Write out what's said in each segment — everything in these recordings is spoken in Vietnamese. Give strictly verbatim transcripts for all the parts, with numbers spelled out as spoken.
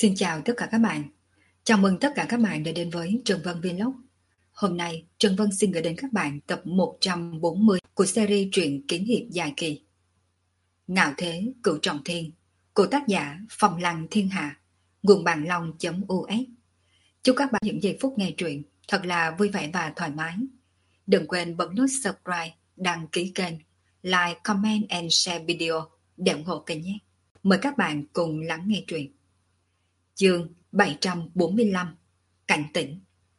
Xin chào tất cả các bạn. Chào mừng tất cả các bạn đã đến với Trần Vân Vlog. Hôm nay, Trần Vân xin gửi đến các bạn tập một trăm bốn mươi của series truyện kiếm hiệp dài kỳ Ngạo Thế Cửu Trọng Thiên của tác giả Phong Lăng Thiên Hạ, nguồn bàn long.us. Chúc các bạn những giây phút nghe truyện thật là vui vẻ và thoải mái. Đừng quên bấm nút subscribe, đăng ký kênh, like, comment and share video để ủng hộ kênh nhé. Mời các bạn cùng lắng nghe truyện. Chương bảy trăm bốn mươi lăm Cảnh tỉnh.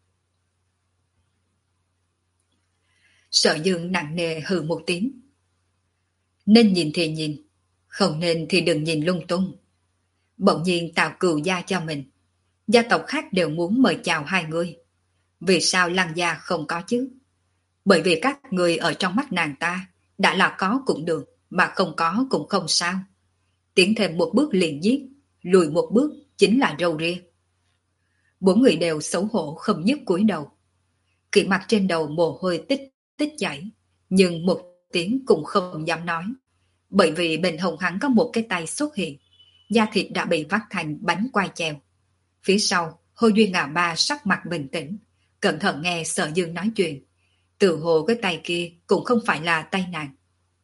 Sở Dương nặng nề hừ một tiếng. Nên nhìn thì nhìn, không nên thì đừng nhìn lung tung. Bỗng nhiên tạo cừu gia cho mình. Gia tộc khác đều muốn mời chào hai người. Vì sao Lăng gia không có chứ? Bởi vì các người ở trong mắt nàng ta đã là có cũng được, mà không có cũng không sao. Tiến thêm một bước liền giết, lùi một bước chính là râu ria. Bốn người đều xấu hổ không nhấc cúi đầu. Kỵ mặt trên đầu mồ hôi tích tích chảy, nhưng một tiếng cũng không dám nói. Bởi vì bên hông hắn có một cái tay xuất hiện, da thịt đã bị vắt thành bánh quai treo. Phía sau, Hồ Duy Ngà Ba sắc mặt bình tĩnh, cẩn thận nghe Sở Dương nói chuyện. Tự hồ cái tay kia cũng không phải là tay nàng.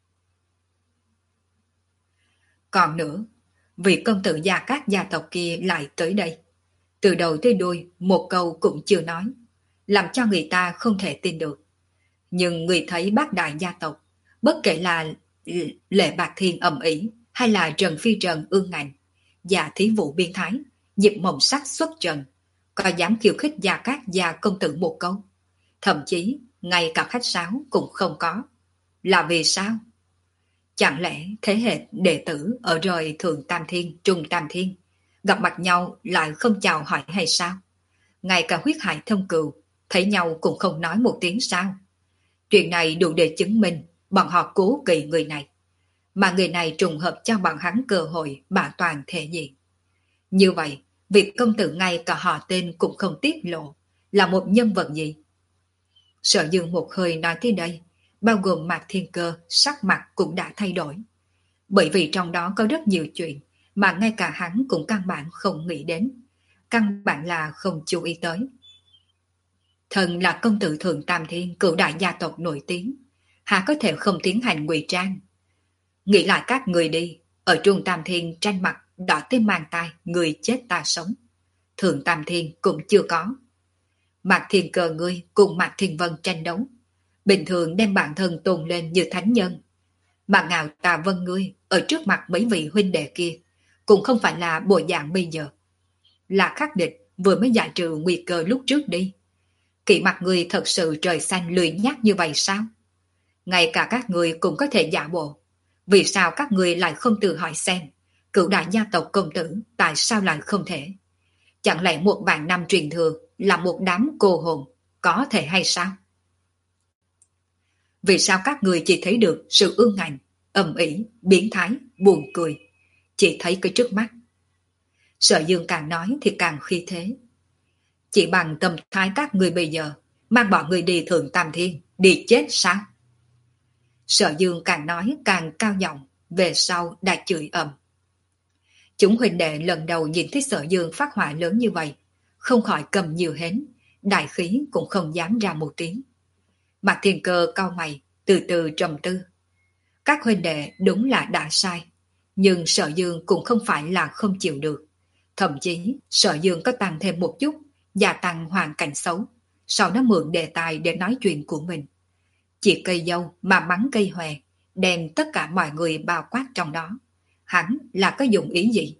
Còn nữa, vị công tử gia các gia tộc kia lại tới đây. Từ đầu tới đuôi, một câu cũng chưa nói, làm cho người ta không thể tin được. Nhưng người thấy bác đại gia tộc, bất kể là Lệ Bạc Thiên ầm ĩ hay là Trần Phi Trần ương ngạnh, và thí vụ biên thái, Diệp Mộng Sắc xuất trần, có dám khiêu khích gia các gia công tử một câu. Thậm chí, ngay cả khách sáo cũng không có. Là vì sao? Chẳng lẽ thế hệ đệ tử ở rời Thượng Tam Thiên, Trung Tam Thiên, gặp mặt nhau lại không chào hỏi hay sao? Ngay cả huyết hải thông cừu, thấy nhau cũng không nói một tiếng sao? Chuyện này đủ để chứng minh bọn họ cố kỵ người này. Mà người này trùng hợp cho bọn hắn cơ hội bảo toàn thể diện. Như vậy, việc công tử ngay cả họ tên cũng không tiết lộ là một nhân vật gì? Sở Dương một hơi nói tới đây, bao gồm Mạc Thiên Cơ, sắc mặt cũng đã thay đổi. Bởi vì trong đó có rất nhiều chuyện mà ngay cả hắn cũng căn bản không nghĩ đến, căn bản là không chú ý tới. Thần là công tử Thượng Tam Thiên, cửu đại gia tộc nổi tiếng, hà có thể không tiến hành ngụy trang? Nghĩ lại các người đi, ở Trung Tam Thiên tranh mặt đỏ tới mang tai, người chết ta sống. Thượng Tam Thiên cũng chưa có. Mạc Thiên Cơ ngươi cùng Mạc Thiên Vân tranh đấu, bình thường đem bản thân tôn lên như thánh nhân. Mà Ngạo Tà Vân ngươi ở trước mặt mấy vị huynh đệ kia cũng không phải là bộ dạng bây giờ. Là khắc địch vừa mới giải trừ nguy cơ lúc trước đi. Kỵ mặt ngươi thật sự trời xanh lười nhác như vậy sao? Ngay cả các ngươi cũng có thể giả bộ. Vì sao các ngươi lại không tự hỏi xem cửu đại gia tộc công tử tại sao lại không thể? Chẳng lẽ một vạn năm truyền thừa là một đám cô hồn có thể hay sao? Vì sao các người chỉ thấy được sự ương ngạnh, ầm ĩ, biến thái, buồn cười, chỉ thấy cái trước mắt? Sở Dương càng nói thì càng khí thế. Chỉ bằng tâm thái các người bây giờ, mang bọn người đi Thượng Tam Thiên, đi chết sao? Sở Dương càng nói càng cao giọng, về sau đã chửi ầm. Chúng huynh đệ lần đầu nhìn thấy Sở Dương phát hỏa lớn như vậy, không khỏi cầm nhiều hến, đại khí cũng không dám ra một tiếng. Mạc Thiên Cơ cau mày, từ từ trầm tư. Các huynh đệ đúng là đã sai, nhưng Sở Dương cũng không phải là không chịu được. Thậm chí, Sở Dương có tăng thêm một chút, gia tăng hoàn cảnh xấu, sau đó mượn đề tài để nói chuyện của mình. Chỉ cây dâu mà bắn cây hòe, đem tất cả mọi người bao quát trong đó. Hắn là có dụng ý gì?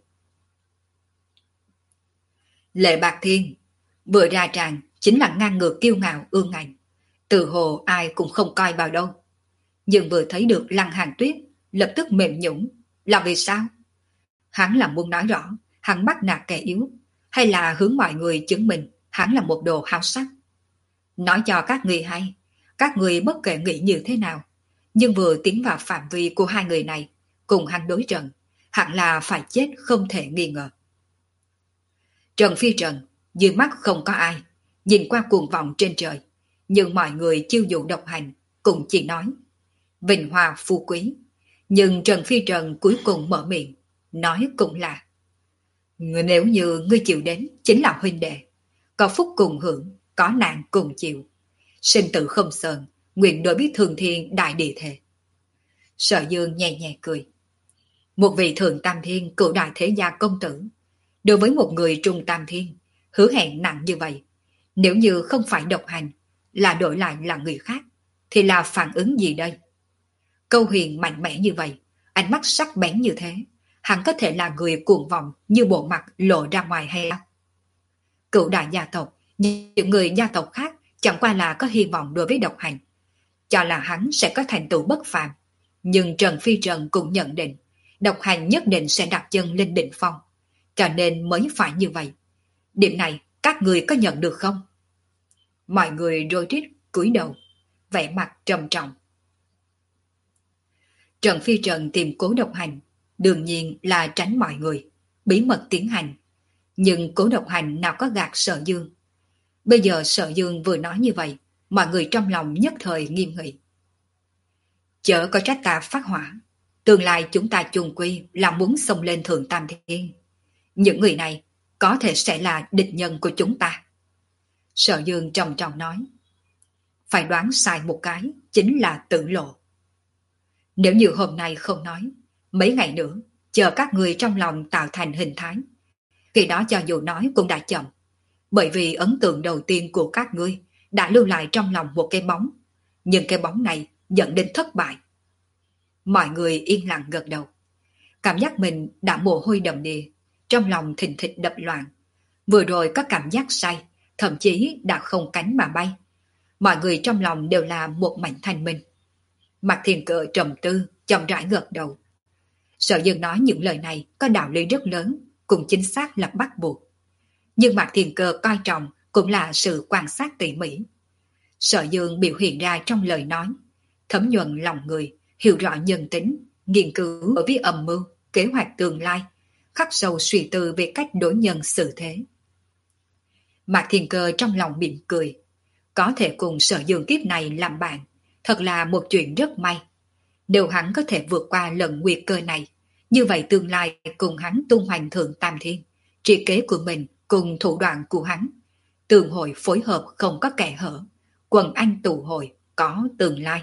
Lệ Bạc Thiên vừa ra tràng chính là ngang ngược kiêu ngạo ương ngạnh, từ hồ ai cũng không coi vào đâu. Nhưng vừa thấy được Lăng Hàn Tuyết lập tức mềm nhũn. Là vì sao? Hắn là muốn nói rõ hắn bắt nạt kẻ yếu, hay là hướng mọi người chứng minh hắn là một đồ háo sắc? Nói cho các người hay, các người bất kể nghĩ như thế nào, nhưng vừa tiến vào phạm vi của hai người này cùng hắn đối trận, hẳn là phải chết không thể nghi ngờ. Trần Phi Trần dưới mắt không có ai, nhìn qua cuồng vọng trên trời, nhưng mọi người chiêu dụ độc hành cũng chỉ nói vinh hoa phú quý. Nhưng Trần Phi Trần cuối cùng mở miệng, nói cũng là Nếu như ngươi chịu đến chính là huynh đệ, có phúc cùng hưởng, có nạn cùng chịu. Sinh tử không sờn, nguyện đối biết thường thiên đại địa thể. Sở Dương nhẹ nhẹ cười. Một vị thượng tam thiên cựu đại thế gia công tử, đối với một người trung tam thiên, hứa hẹn nặng như vậy, nếu như không phải độc hành, là đổi lại là người khác, thì là phản ứng gì đây? Câu huyền mạnh mẽ như vậy, ánh mắt sắc bén như thế, hắn có thể là người cuồng vọng như bộ mặt lộ ra ngoài hay không? Cựu đại gia tộc, những người gia tộc khác chẳng qua là có hy vọng đối với độc hành, cho là hắn sẽ có thành tựu bất phàm. Nhưng Trần Phi Trần cũng nhận định, độc hành nhất định sẽ đặt chân lên đỉnh phong, cho nên mới phải như vậy. Điểm này các người có nhận được không? Mọi người rối rít cúi đầu, vẻ mặt trầm trọng. Trần Phi Trần tìm Cố Độc Hành, đương nhiên là tránh mọi người, bí mật tiến hành. Nhưng Cố Độc Hành nào có gạt Sở Dương. Bây giờ Sở Dương vừa nói như vậy, mọi người trong lòng nhất thời nghiêm nghị. Chớ có trách ta phát hỏa, tương lai chúng ta chung quy là muốn xông lên thượng tam thiên. Những người này có thể sẽ là địch nhân của chúng ta. Sở Dương trầm trọng nói. Phải đoán sai một cái, chính là tử lộ. Nếu như hôm nay không nói, mấy ngày nữa, chờ các người trong lòng tạo thành hình thái. Khi đó cho dù nói cũng đã chậm. Bởi vì ấn tượng đầu tiên của các ngươi đã lưu lại trong lòng một cái bóng. Nhưng cái bóng này dẫn đến thất bại. Mọi người yên lặng gật đầu. Cảm giác mình đã mồ hôi đầm đìa, trong lòng thình thịch đập loạn. Vừa rồi có cảm giác say, thậm chí đã không cánh mà bay. Mọi người trong lòng đều là một mảnh thanh minh. Mạc Thiên Cơ trầm tư, chậm rãi gật đầu. Sở Dương nói những lời này có đạo lý rất lớn, cũng chính xác là bắt buộc. Nhưng Mạc Thiên Cơ coi trọng cũng là sự quan sát tỉ mỉ. Sở Dương biểu hiện ra trong lời nói, thấm nhuần lòng người, hiểu rõ nhân tính, nghiên cứu ở với âm mưu, kế hoạch tương lai, khắc sâu suy tư về cách đối nhân xử thế. Mạc Thiên Cơ trong lòng mỉm cười, có thể cùng Sở Dương kiếp này làm bạn, thật là một chuyện rất may. Nếu hắn có thể vượt qua lần nguy cơ này, như vậy tương lai cùng hắn tung hoành thượng tam thiên, trí kế của mình cùng thủ đoạn của hắn, tường hội phối hợp không có kẻ hở, quần anh tụ hội có tương lai.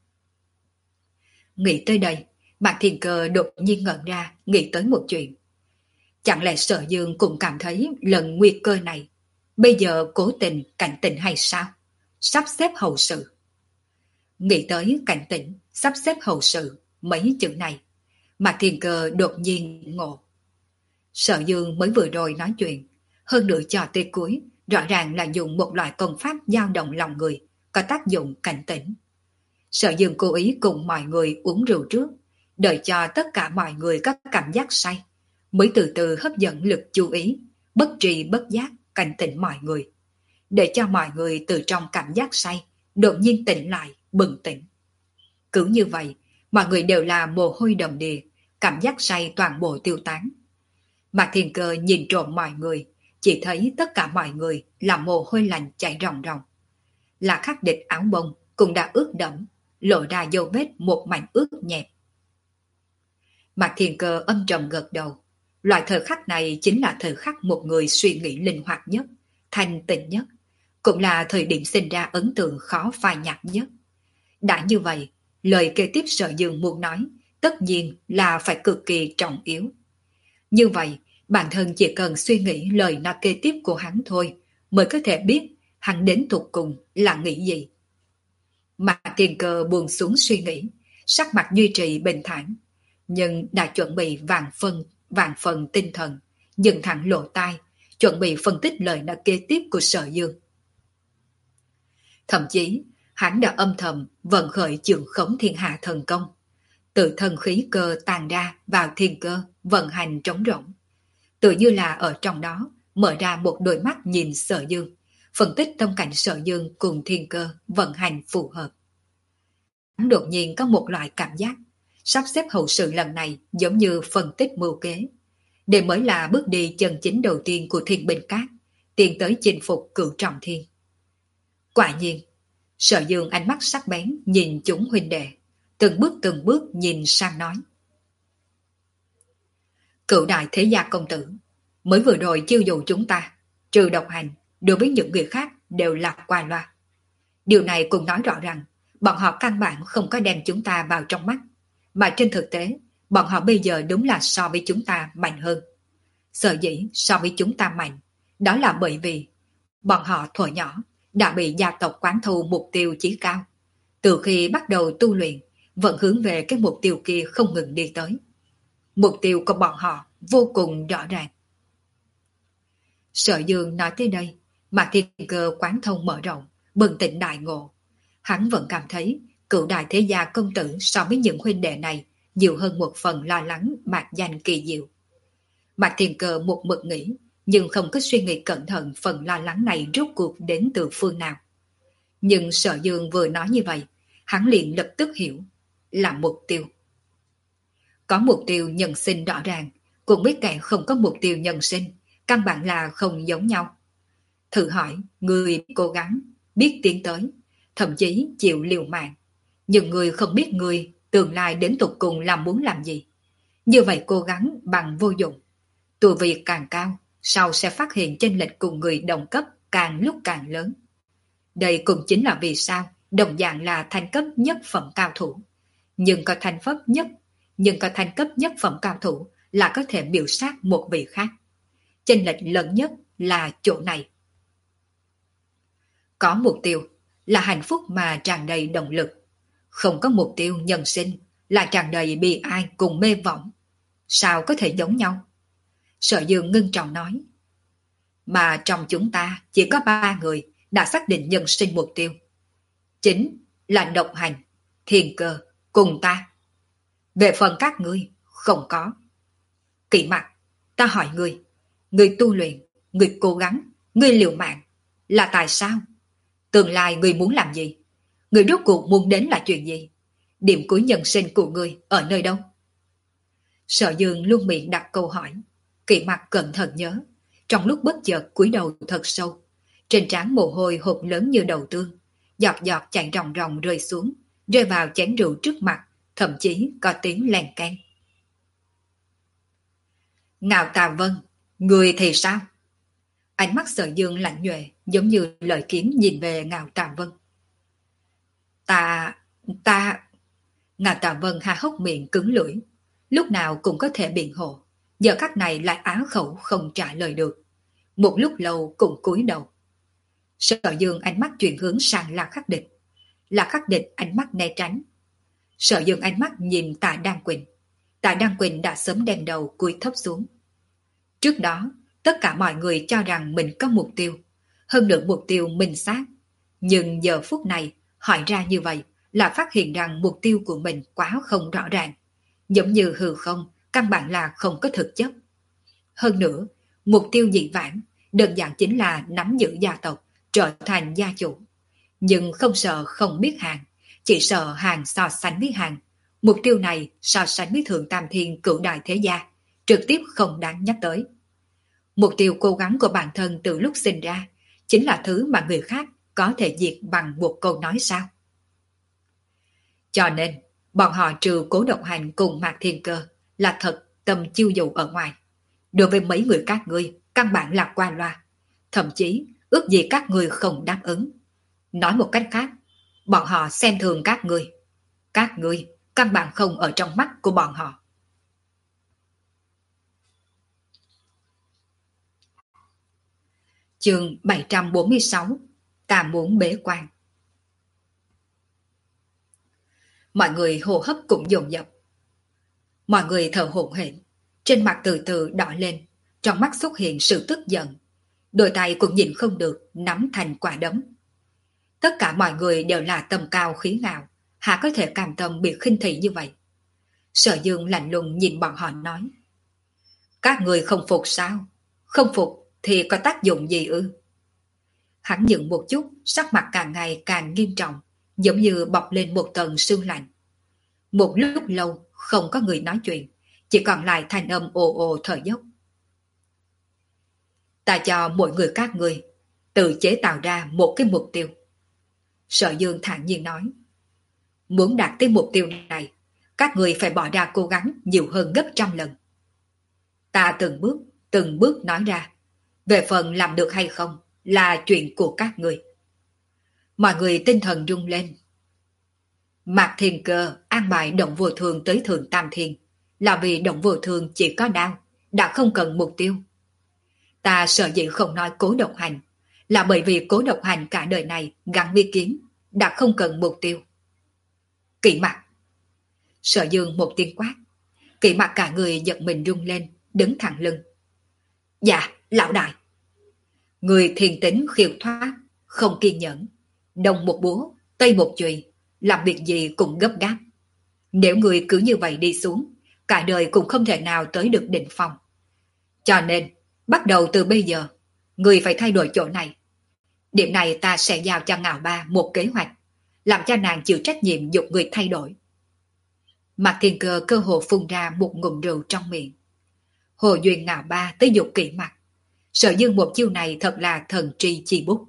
Nghĩ tới đây, Mạc Thiên Cơ đột nhiên ngẩn ra, nghĩ tới một chuyện. Chẳng lẽ Sở Dương cũng cảm thấy lần nguy cơ này bây giờ cố tình cảnh tỉnh hay sao? Sắp xếp hậu sự. Nghĩ tới cảnh tỉnh, sắp xếp hậu sự, mấy chữ này, Mạc Thiên Cơ đột nhiên ngộ. Sở Dương mới vừa rồi nói chuyện, hơn nữa cho tới cuối, rõ ràng là dùng một loại công pháp dao động lòng người, có tác dụng cảnh tỉnh. Sở Dương cố ý cùng mọi người uống rượu trước, đợi cho tất cả mọi người có cảm giác say, mới từ từ hấp dẫn lực chú ý, bất tri bất giác cảnh tỉnh mọi người, để cho mọi người từ trong cảm giác say đột nhiên tỉnh lại, bừng tỉnh. Cứ như vậy, mọi người đều là mồ hôi đầm đìa, cảm giác say toàn bộ tiêu tán. Mạc Thiên Cơ nhìn trộm mọi người, chỉ thấy tất cả mọi người là mồ hôi lạnh chảy ròng ròng. Là khắc địch áo bông cũng đã ướt đẫm, lộ ra dấu vết một mảnh ướt nhẹp. Mạc Thiên Cơ âm trầm gật đầu. Loại thời khắc này chính là thời khắc một người suy nghĩ linh hoạt nhất, thanh tịnh nhất, cũng là thời điểm sinh ra ấn tượng khó phai nhạt nhất. Đã như vậy, lời kế tiếp Sở Dương muốn nói, tất nhiên là phải cực kỳ trọng yếu. Như vậy, bản thân chỉ cần suy nghĩ lời nói kế tiếp của hắn thôi, mới có thể biết hắn đến thuộc cùng là nghĩ gì. Mạc Thiên Cơ buông xuống suy nghĩ, sắc mặt duy trì bình thản, nhưng đã chuẩn bị vạn phần, vạn phần tinh thần, dừng thẳng lộ tai, chuẩn bị phân tích lời nói kế tiếp của Sở Dương. Thậm chí, hắn đã âm thầm vận khởi trường khống thiên hạ thần công, tự thân khí cơ tàn ra vào thiên cơ, vận hành trống rỗng. Tự như là ở trong đó, mở ra một đôi mắt nhìn Sở Dương, phân tích tâm cảnh Sở Dương cùng thiên cơ vận hành phù hợp. Hắn đột nhiên có một loại cảm giác, sắp xếp hậu sự lần này giống như phân tích mưu kế. Đây mới là bước đi chân chính đầu tiên của Thiên Bình Các, tiến tới chinh phục Cửu Trọng Thiên. Quả nhiên, Sở Dương ánh mắt sắc bén nhìn chúng huynh đệ, từng bước từng bước nhìn sang nói. Cửu đại thế gia công tử, Mới vừa rồi chiêu dụ chúng ta, trừ độc hành, đối với những người khác đều là qua loa. Điều này cũng nói rõ rằng, bọn họ căn bản không có đem chúng ta vào trong mắt, mà trên thực tế, bọn họ bây giờ đúng là so với chúng ta mạnh hơn. Sở dĩ so với chúng ta mạnh, đó là bởi vì bọn họ thuở nhỏ đã bị gia tộc quán thù mục tiêu chí cao. Từ khi bắt đầu tu luyện, vẫn hướng về cái mục tiêu kia không ngừng đi tới. Mục tiêu của bọn họ vô cùng rõ ràng. Sở Dương nói tới đây, mà thiên cơ quán thông mở rộng, bừng tỉnh đại ngộ. Hắn vẫn cảm thấy cựu đại thế gia công tử so với những huynh đệ này nhiều hơn một phần lo lắng mạc danh kỳ diệu. Mạc Thiên Cơ một mực nghĩ, nhưng không có suy nghĩ cẩn thận phần lo lắng này rốt cuộc đến từ phương nào. Nhưng Sở Dương vừa nói như vậy, hắn liền lập tức hiểu, là mục tiêu. Có mục tiêu nhân sinh rõ ràng, cũng biết kẻ không có mục tiêu nhân sinh, căn bản là không giống nhau. Thử hỏi, người cố gắng, biết tiến tới, thậm chí chịu liều mạng. Nhưng người không biết người tương lai đến tục cùng làm muốn làm gì. Như vậy cố gắng bằng vô dụng. Tu vi càng cao, sau sẽ phát hiện chênh lệch cùng người đồng cấp càng lúc càng lớn. Đây cũng chính là vì sao đồng dạng là thanh cấp nhất phẩm cao thủ. Nhưng có thanh cấp nhất, nhưng có thanh cấp nhất phẩm cao thủ là có thể biểu sát một vị khác. Chênh lệch lớn nhất là chỗ này. Có mục tiêu là hạnh phúc mà tràn đầy động lực. Không có mục tiêu nhân sinh là tràn đầy bi ai cùng mê võng. Sao có thể giống nhau? Sở Dương ngưng trọng nói. Mà trong chúng ta chỉ có ba người đã xác định nhân sinh mục tiêu. Chính là độc hành, thiên cơ, cùng ta. Về phần các ngươi, không có. Kỵ Mặc, ta hỏi ngươi, ngươi tu luyện, ngươi cố gắng, ngươi liều mạng, là tại sao? Tương lai ngươi muốn làm gì? Ngươi rốt cuộc muốn đến là chuyện gì? Điểm cuối nhân sinh của ngươi ở nơi đâu? Sở Dương luôn miệng đặt câu hỏi. Kỵ Mặc cẩn thận nhớ, trong lúc bất chợt cúi đầu thật sâu, trên trán mồ hôi hột lớn như đầu tương, giọt giọt chảy ròng ròng rơi xuống, rơi vào chén rượu trước mặt, thậm chí có tiếng lèn can. Ngạo Tà Vân, người thì sao? Ánh mắt Sở Dương lạnh nhuệ, giống như lợi kiếm nhìn về Ngạo Tà Vân. Ta, ta... Ngạo Tà Vân há hốc miệng cứng lưỡi, lúc nào cũng có thể biện hộ, giờ khắc này lại á khẩu không trả lời được. Một lúc lâu cũng cúi đầu. Sở Dương ánh mắt chuyển hướng sang La Khắc Địch. La Khắc Địch ánh mắt né tránh. Sở Dương ánh mắt nhìn Tạ Đan Quỳnh. Tạ Đan Quỳnh đã sớm đem đầu cúi thấp xuống. Trước đó, tất cả mọi người cho rằng mình có mục tiêu, hơn nữa mục tiêu minh xác. Nhưng giờ phút này, hỏi ra như vậy là phát hiện rằng mục tiêu của mình quá không rõ ràng. Giống như hư không, căn bản là không có thực chất. Hơn nữa, mục tiêu dị vãng, đơn giản chính là nắm giữ gia tộc, trở thành gia chủ. Nhưng không sợ không biết hàng, chỉ sợ hàng so sánh với hàng. Mục tiêu này so sánh với Thượng Tam Thiên cửu đại thế gia, trực tiếp không đáng nhắc tới. Mục tiêu cố gắng của bản thân từ lúc sinh ra, chính là thứ mà người khác có thể diệt bằng một câu nói sao. Cho nên, bọn họ trừ Cố Độc Hành cùng Mạc Thiên Cơ là thật tâm chiêu dụ ở ngoài. Đối với mấy người các ngươi, căn bản là qua loa. Thậm chí, ước gì các ngươi không đáp ứng. Nói một cách khác, bọn họ xem thường các ngươi. Các ngươi, căn bản không ở trong mắt của bọn họ. Chương bảy trăm bốn mươi sáu. Ta muốn bế quan. Mọi người hô hấp cũng dồn dập. Mọi người thở hổn hển, trên mặt từ từ đỏ lên, trong mắt xuất hiện sự tức giận. Đôi tay cũng nhìn không được, nắm thành quả đấm. Tất cả mọi người đều là tầm cao khí ngạo, há có thể cam tâm bị khinh thị như vậy. Sở Dương lạnh lùng nhìn bọn họ nói. Các người không phục sao? Không phục thì có tác dụng gì ư? Hắn dừng một chút, sắc mặt càng ngày càng nghiêm trọng, giống như bọc lên một tầng sương lạnh. Một lúc lâu không có người nói chuyện, chỉ còn lại thanh âm ồ ồ thở dốc. Ta cho mỗi người các người tự chế tạo ra một cái mục tiêu. Sở Dương thản nhiên nói. Muốn đạt tới mục tiêu này, các người phải bỏ ra cố gắng nhiều hơn gấp trăm lần. Ta từng bước, từng bước nói ra. Về phần làm được hay không là chuyện của các người. Mọi người tinh thần rung lên. Mạc Thiên Cơ an bài Động Vô Thường tới Thượng Tam Thiên là vì Động Vô Thường chỉ có đao, đã không cần mục tiêu. Ta sợ dĩ không nói Cố Độc Hành là bởi vì Cố Độc Hành cả đời này gắn với kiếm, đã không cần mục tiêu. Kỵ Mặc. Sở Dương một tiếng quát. Kỵ Mặc cả người giật mình rung lên, đứng thẳng lưng. Dạ, lão đại. Người thiền tính khiêu thoát, không kiên nhẫn. Đông một búa, tây một chùy, làm việc gì cũng gấp gáp. Nếu người cứ như vậy đi xuống, cả đời cũng không thể nào tới được đỉnh phong. Cho nên, bắt đầu từ bây giờ, người phải thay đổi chỗ này. Điểm này ta sẽ giao cho Ngạo Ba một kế hoạch, làm cho nàng chịu trách nhiệm dục người thay đổi. Mạc Thiên Cơ cơ hồ phun ra một ngụm rượu trong miệng. Hồ Duyên Ngạo Ba tới dục Kỵ Mặc. Sở Dương một chiêu này thật là thần tri chi bút.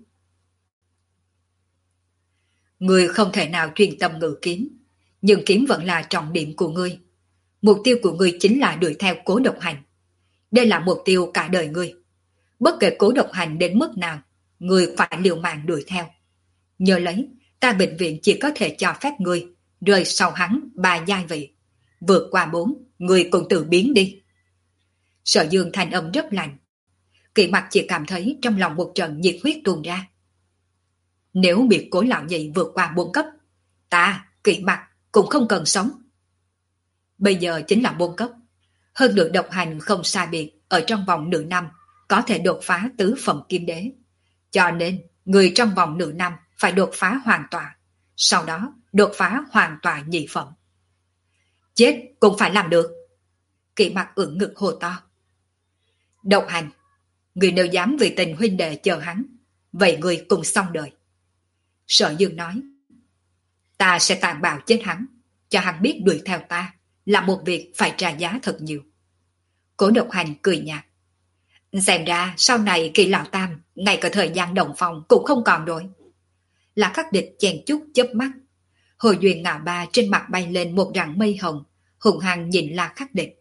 Ngươi không thể nào chuyên tâm ngự kiếm, nhưng kiếm vẫn là trọng điểm của ngươi. Mục tiêu của ngươi chính là đuổi theo Cố Độc Hành. Đây là mục tiêu cả đời ngươi. Bất kể Cố Độc Hành đến mức nào, ngươi phải liều mạng đuổi theo. Nhớ lấy, ta bệnh viện chỉ có thể cho phép ngươi rời sau hắn ba giai vị. Vượt qua bốn, ngươi cũng tự biến đi. Sở Dương thanh âm rất lạnh. Kỵ Mặc chỉ cảm thấy trong lòng một trận nhiệt huyết tuôn ra. Nếu bị Cố lão nhị vượt qua bốn cấp, ta, Kỵ Mặc, cũng không cần sống. Bây giờ chính là bốn cấp. Hơn nữa Độc Hành không sai biệt, ở trong vòng nửa năm có thể đột phá tứ phẩm kim đế. Cho nên, người trong vòng nửa năm phải đột phá hoàn toàn, sau đó đột phá hoàn toàn nhị phẩm. Chết cũng phải làm được. Kỵ Mặc ưỡn ngực hô to. Độc Hành, người nếu dám vì tình huynh đệ chờ hắn, vậy người cùng xong đời. Sở Dương nói, ta sẽ tàn bạo chết hắn, cho hắn biết đuổi theo ta là một việc phải trả giá thật nhiều. Cố Độc Hành cười nhạt. Xem ra sau này Kỳ lão tam, ngay cả thời gian đồng phòng cũng không còn rồi. Là Khắc Địch chèn chút chớp mắt. Hồ Duyên Ngạo Ba trên mặt bay lên một rặng mây hồng, hùng hăng nhìn La Khắc Địch.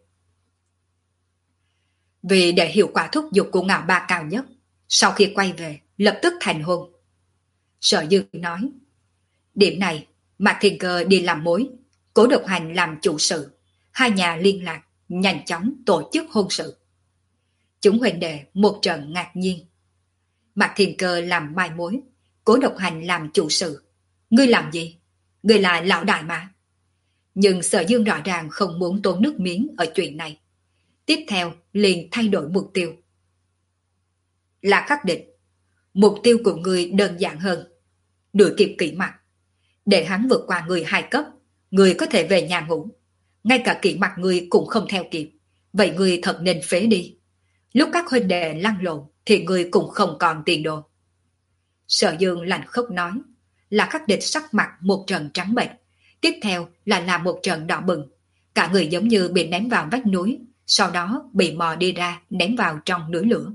Vì để hiệu quả thúc giục của Ngạo Ba cao nhất, sau khi quay về, lập tức thành hôn. Sở Dương nói, điểm này, Mạc Thiên Cơ đi làm mối, Cố Độc Hành làm chủ sự, hai nhà liên lạc, nhanh chóng tổ chức hôn sự. Chúng huynh đệ một trận ngạc nhiên. Mạc Thiên Cơ làm mai mối, Cố Độc Hành làm chủ sự. Ngươi làm gì? Ngươi là lão đại mà. Nhưng Sở Dương rõ ràng không muốn tốn nước miếng ở chuyện này. Tiếp theo liền thay đổi mục tiêu. Là Khắc Địch, mục tiêu của ngươi đơn giản hơn. Đuổi kịp Kỵ Mặc. Để hắn vượt qua người hai cấp, người có thể về nhà ngủ. Ngay cả Kỵ Mặc người cũng không theo kịp. Vậy người thật nên phế đi. Lúc các huynh đệ lăn lộn thì người cũng không còn tiền đồ. Sở Dương lạnh khốc nói. Là Khắc Địch sắc mặt một trận trắng bệch. Tiếp theo là làm một trận đỏ bừng. Cả người giống như bị ném vào vách núi, sau đó bị mò đi ra ném vào trong núi lửa.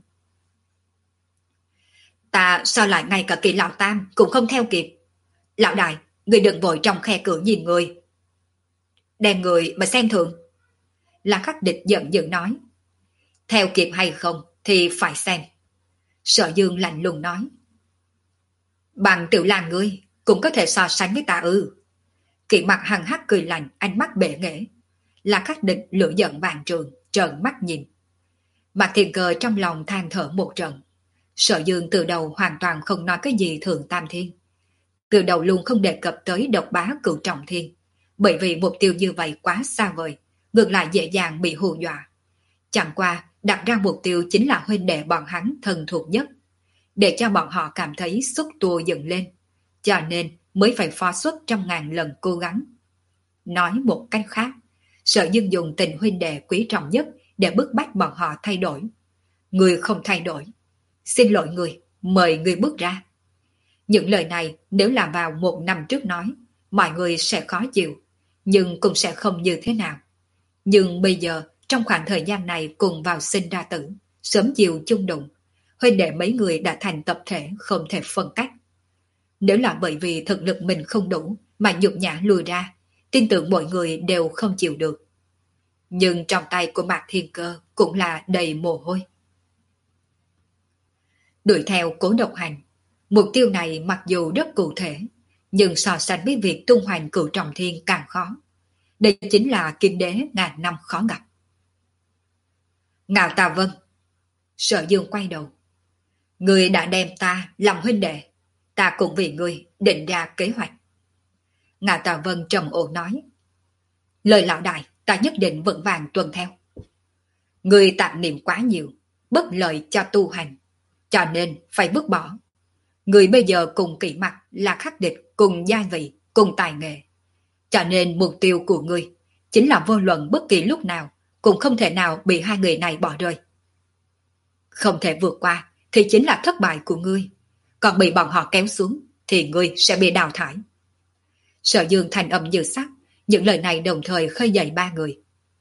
Ta sao lại ngay cả Kỳ lão tam cũng không theo kịp? Lão đại, người đừng vội trong khe cửa nhìn người. Đem người mà xem thường. La Khắc Địch giận dữ nói. Theo kịp hay không thì phải xem. Sở Dương lạnh lùng nói. Bằng Tiểu Lang ngươi cũng có thể so sánh với ta ư? Kỵ Mặc hằng hắc cười lạnh, ánh mắt bể nghễ. La Khắc Địch lửa giận vàng trường, trợn mắt nhìn. Mạc Thiên Cơ trong lòng than thở một trận. Sở Dương từ đầu hoàn toàn không nói cái gì Thượng Tam Thiên. Từ đầu luôn không đề cập tới độc bá Cửu Trọng Thiên. Bởi vì mục tiêu như vậy quá xa vời, ngược lại dễ dàng bị hù dọa. Chẳng qua đặt ra mục tiêu chính là huynh đệ bọn hắn thân thuộc nhất, để cho bọn họ cảm thấy xúc tua dựng lên, cho nên mới phải phó xuất trăm ngàn lần cố gắng. Nói một cách khác, Sở Dương dùng tình huynh đệ quý trọng nhất để bức bách bọn họ thay đổi. Người không thay đổi, xin lỗi người, mời người bước ra. Những lời này nếu là vào một năm trước nói, mọi người sẽ khó chịu, nhưng cũng sẽ không như thế nào. Nhưng bây giờ, trong khoảng thời gian này cùng vào sinh ra tử, sớm chiều chung đụng, huynh đệ mấy người đã thành tập thể không thể phân cách. Nếu là bởi vì thực lực mình không đủ mà nhục nhã lùi ra, tin tưởng mọi người đều không chịu được. Nhưng trong tay của Mạc Thiên Cơ cũng là đầy mồ hôi. Đuổi theo Cố Độc Hành. Mục tiêu này mặc dù rất cụ thể, nhưng so sánh với việc tung hoành cửu trọng thiên càng khó. Đây chính là kim đế ngàn năm khó gặp. Ngạo Tà Vân. Sở Dương quay đầu. Ngươi đã đem ta làm huynh đệ, ta cũng vì ngươi định ra kế hoạch. Ngạo Tà Vân trầm ổn nói. Lời lão đại ta nhất định vững vàng tuân theo. Ngươi tạp niệm quá nhiều, bất lợi cho tu hành, cho nên phải vứt bỏ. Ngươi bây giờ cùng kỵ mặt là khắc địch, cùng giai vị, cùng tài nghệ. Cho nên mục tiêu của ngươi chính là vô luận bất kỳ lúc nào cũng không thể nào bị hai người này bỏ rơi. Không thể vượt qua thì chính là thất bại của ngươi, còn bị bọn họ kéo xuống thì ngươi sẽ bị đào thải. Sở Dương thành âm như sắt, những lời này đồng thời khơi dậy ba người.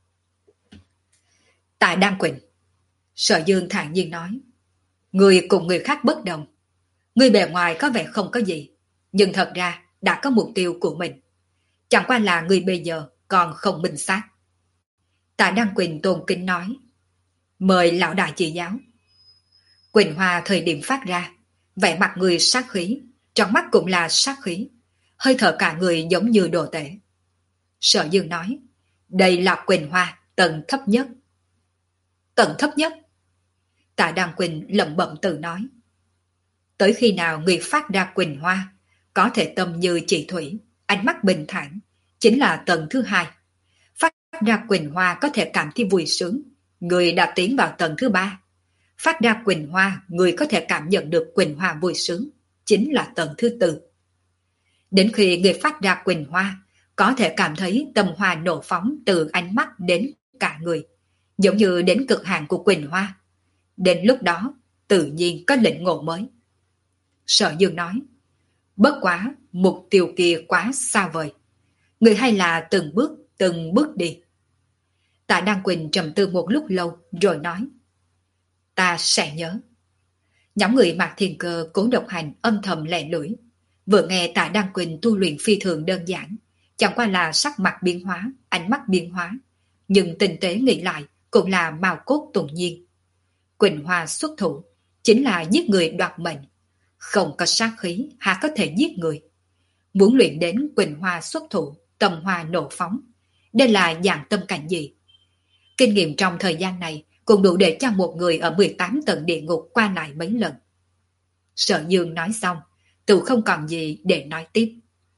Tại Đan Quỳnh. Sở Dương thản nhiên nói. Ngươi cùng người khác bất đồng. Ngươi bề ngoài có vẻ không có gì, nhưng thật ra đã có mục tiêu của mình. Chẳng qua là ngươi bây giờ còn không minh xác. Tại Đan Quỳnh tôn kính nói. Mời lão đại chỉ giáo. Quỳnh Hoa thời điểm phát ra, vẻ mặt người sát khí, trong mắt cũng là sát khí, hơi thở cả người giống như đồ tể. Sở Dương nói, đây là Quỳnh Hoa tầng thấp nhất. Tầng thấp nhất? Tạ Đăng Quỳnh lẩm bẩm tự nói. Tới khi nào người phát ra Quỳnh Hoa, có thể tâm như chỉ thủy, ánh mắt bình thản, chính là tầng thứ hai. Phát ra Quỳnh Hoa có thể cảm thấy vui sướng, người đã tiến vào tầng thứ ba. Phát ra Quỳnh Hoa, người có thể cảm nhận được Quỳnh Hoa vui sướng, chính là tầng thứ tư. Đến khi người phát ra Quỳnh Hoa, có thể cảm thấy tâm hoa nổ phóng từ ánh mắt đến cả người, giống như đến cực hạn của Quỳnh Hoa. Đến lúc đó, tự nhiên có lĩnh ngộ mới. Sở Dương nói, bất quá, mục tiêu kia quá xa vời. Người hay là từng bước, từng bước đi. Tạ Đăng Quỳnh trầm tư một lúc lâu rồi nói, ta sẽ nhớ. Nhóm người Mạc Thiên Cơ Cố Độc Hành âm thầm lẻ lưỡi. Vừa nghe Tạ Đăng Quỳnh tu luyện phi thường đơn giản, chẳng qua là sắc mặt biến hóa, ánh mắt biến hóa, nhưng tinh tế nghĩ lại cũng là màu cốt tùng nhiên. Quỳnh Hoa xuất thủ chính là giết người đoạt mệnh, không có sát khí há có thể giết người. Muốn luyện đến Quỳnh Hoa xuất thủ, tâm hoa nổ phóng, đây là dạng tâm cảnh gì? Kinh nghiệm trong thời gian này cũng đủ để cho một người ở mười tám tầng địa ngục qua lại mấy lần. Sở Dương nói xong, tự không còn gì để nói tiếp.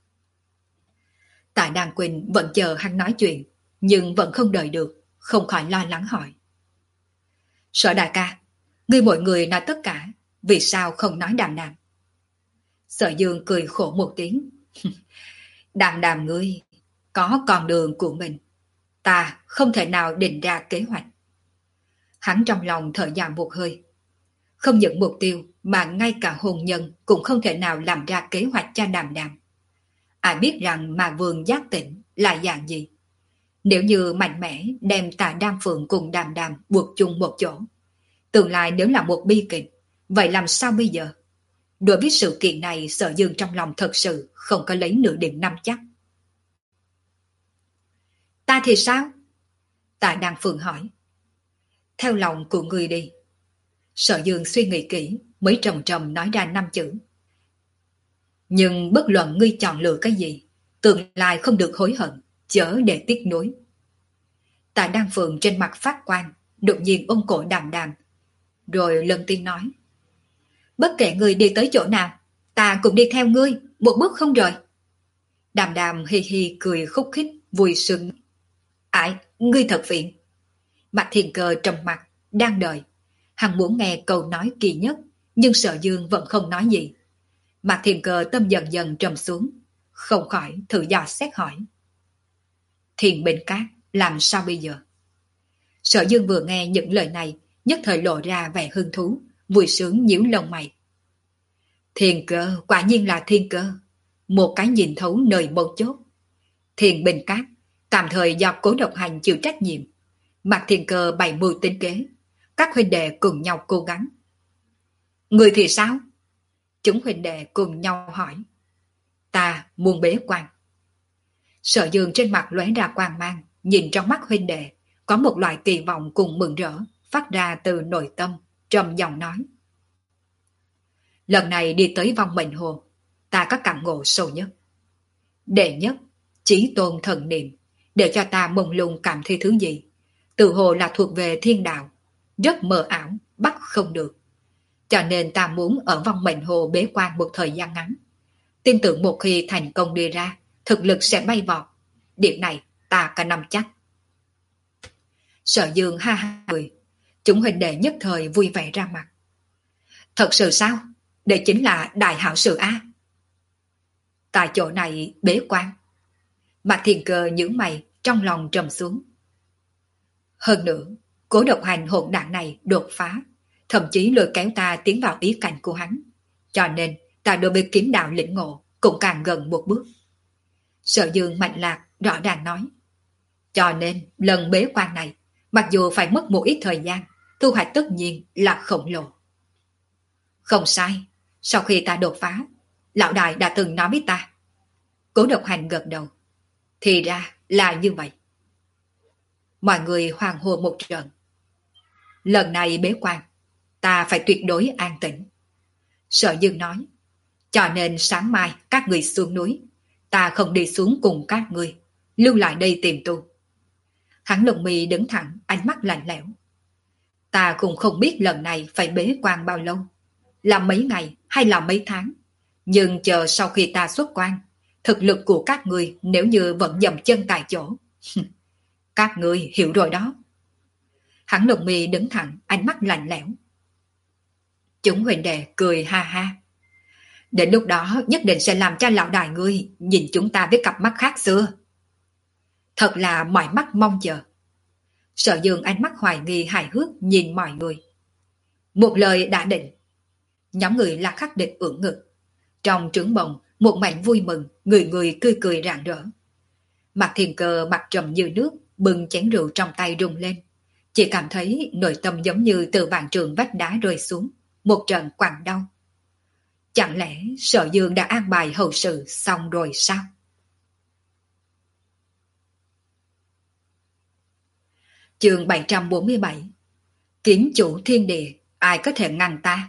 Tạ Đăng Quỳnh vẫn chờ hắn nói chuyện, nhưng vẫn không đợi được, không khỏi lo lắng hỏi. Sở đại ca, ngươi mọi người nói tất cả, vì sao không nói Đàm Đàm? Sở Dương cười khổ một tiếng. Đàm Đàm ngươi, có con đường của mình, ta không thể nào định ra kế hoạch. Hắn trong lòng thở dài một hơi. Không những mục tiêu mà ngay cả hôn nhân cũng không thể nào làm ra kế hoạch cho Đàm Đàm. Ai biết rằng mà Vương giác tỉnh là dạng gì? Nếu như mạnh mẽ đem Tạ Đan Phượng cùng Đàm Đàm buộc chung một chỗ, tương lai nếu là một bi kịch, vậy làm sao bây giờ? Đối với sự kiện này, Sở Dương trong lòng thật sự không có lấy nửa điểm nắm chắc. Ta thì sao? Tạ Đan Phượng hỏi. Theo lòng của người đi. Sở Dương suy nghĩ kỹ mới trầm trầm nói ra năm chữ. Nhưng bất luận ngươi chọn lựa cái gì, tương lai không được hối hận, chớ để tiếc nuối. Tạ Đan Phượng trên mặt phát quang, đột nhiên ôm cổ Đàm Đàm, rồi lần tiếng nói. Bất kể ngươi đi tới chỗ nào, ta cũng đi theo ngươi, một bước không rời. Đàm Đàm hi hi cười khúc khích, vui sướng. Ải, ngươi thật phiền. Mạc Thiên Cơ trầm mặt, đang đợi. Hắn muốn nghe câu nói kỳ nhất, nhưng Sở Dương vẫn không nói gì. Mạc Thiên Cơ tâm dần dần trầm xuống, không khỏi thử dò xét hỏi. Thiền Bình Cát, làm sao bây giờ? Sở Dương vừa nghe những lời này, nhất thời lộ ra vẻ hứng thú, vui sướng nhíu lông mày. Thiên Cơ, quả nhiên là Thiên Cơ. Một cái nhìn thấu nơi mấu chốt. Thiền Bình Cát, tạm thời do Cố Độc Hành chịu trách nhiệm. Mạc Thiên Cơ bày mưu tính kế, các huynh đệ cùng nhau cố gắng. Người thì sao? Chúng huynh đệ cùng nhau hỏi. Ta muốn bế quan. Sở Dương trên mặt lóe ra quang mang, nhìn trong mắt huynh đệ, có một loại kỳ vọng cùng mừng rỡ, phát ra từ nội tâm, trầm giọng nói. Lần này đi tới vong mệnh hồ, ta có cảm ngộ sâu nhất. Đệ nhất, chí tôn thần niệm, để cho ta mông lung cảm thấy thứ gì. Tự hồ là thuộc về thiên đạo, rất mờ ảo, bắt không được. Cho nên ta muốn ở vong mệnh hồ bế quan một thời gian ngắn. Tin tưởng một khi thành công đi ra, thực lực sẽ bay vọt. Điểm này ta cả nắm chắc. Sở Dương ha ha cười, chúng huynh đệ nhất thời vui vẻ ra mặt. Thật sự sao? Đây chính là đại hảo sự á. Tại chỗ này bế quan. Mạc Thiên Cơ nhướng mày, trong lòng trầm xuống. Hơn nữa, Cố Độc Hành hỗn đảng này đột phá, thậm chí lôi kéo ta tiến vào ý cảnh của hắn. Cho nên ta đối với kiếm đạo lĩnh ngộ cũng càng gần một bước. Sở Dương mạnh lạc rõ ràng nói. Cho nên lần bế quan này, mặc dù phải mất một ít thời gian, thu hoạch tất nhiên là khổng lồ. Không sai, sau khi ta đột phá, lão đại đã từng nói với ta. Cố Độc Hành gật đầu. Thì ra là như vậy. Mọi người hoàng hô một trận. Lần này bế quan, ta phải tuyệt đối an tĩnh. Sở Dương nói. Cho nên sáng mai các người xuống núi, ta không đi xuống cùng các người, lưu lại đây tìm tu. Hắn lông mi đứng thẳng, ánh mắt lạnh lẽo. Ta cũng không biết lần này phải bế quan bao lâu, là mấy ngày hay là mấy tháng. Nhưng chờ sau khi ta xuất quan, thực lực của các người nếu như vẫn dậm chân tại chỗ. Các người hiểu rồi đó. Hắn lông mi đứng thẳng, ánh mắt lạnh lẽo. Chúng huynh đệ cười ha ha. Đến lúc đó nhất định sẽ làm cho lão đại ngươi nhìn chúng ta với cặp mắt khác xưa. Thật là mỏi mắt mong chờ. Sở Dương ánh mắt hoài nghi hài hước nhìn mọi người. Một lời đã định. Nhóm người là khắc địch ưỡn ngực. Trong trướng bồng, một mảnh vui mừng, người người cười cười rạng rỡ. Mạc Thiên Cơ mặt trầm như nước, bưng chén rượu trong tay rung lên. Chỉ cảm thấy nội tâm giống như từ vạn trường vách đá rơi xuống, một trận quặn đau. Chẳng lẽ Sở Dương đã an bài hậu sự xong rồi sao? Chương bảy trăm bốn mươi bảy. Kiếm chủ thiên địa, ai có thể ngăn ta?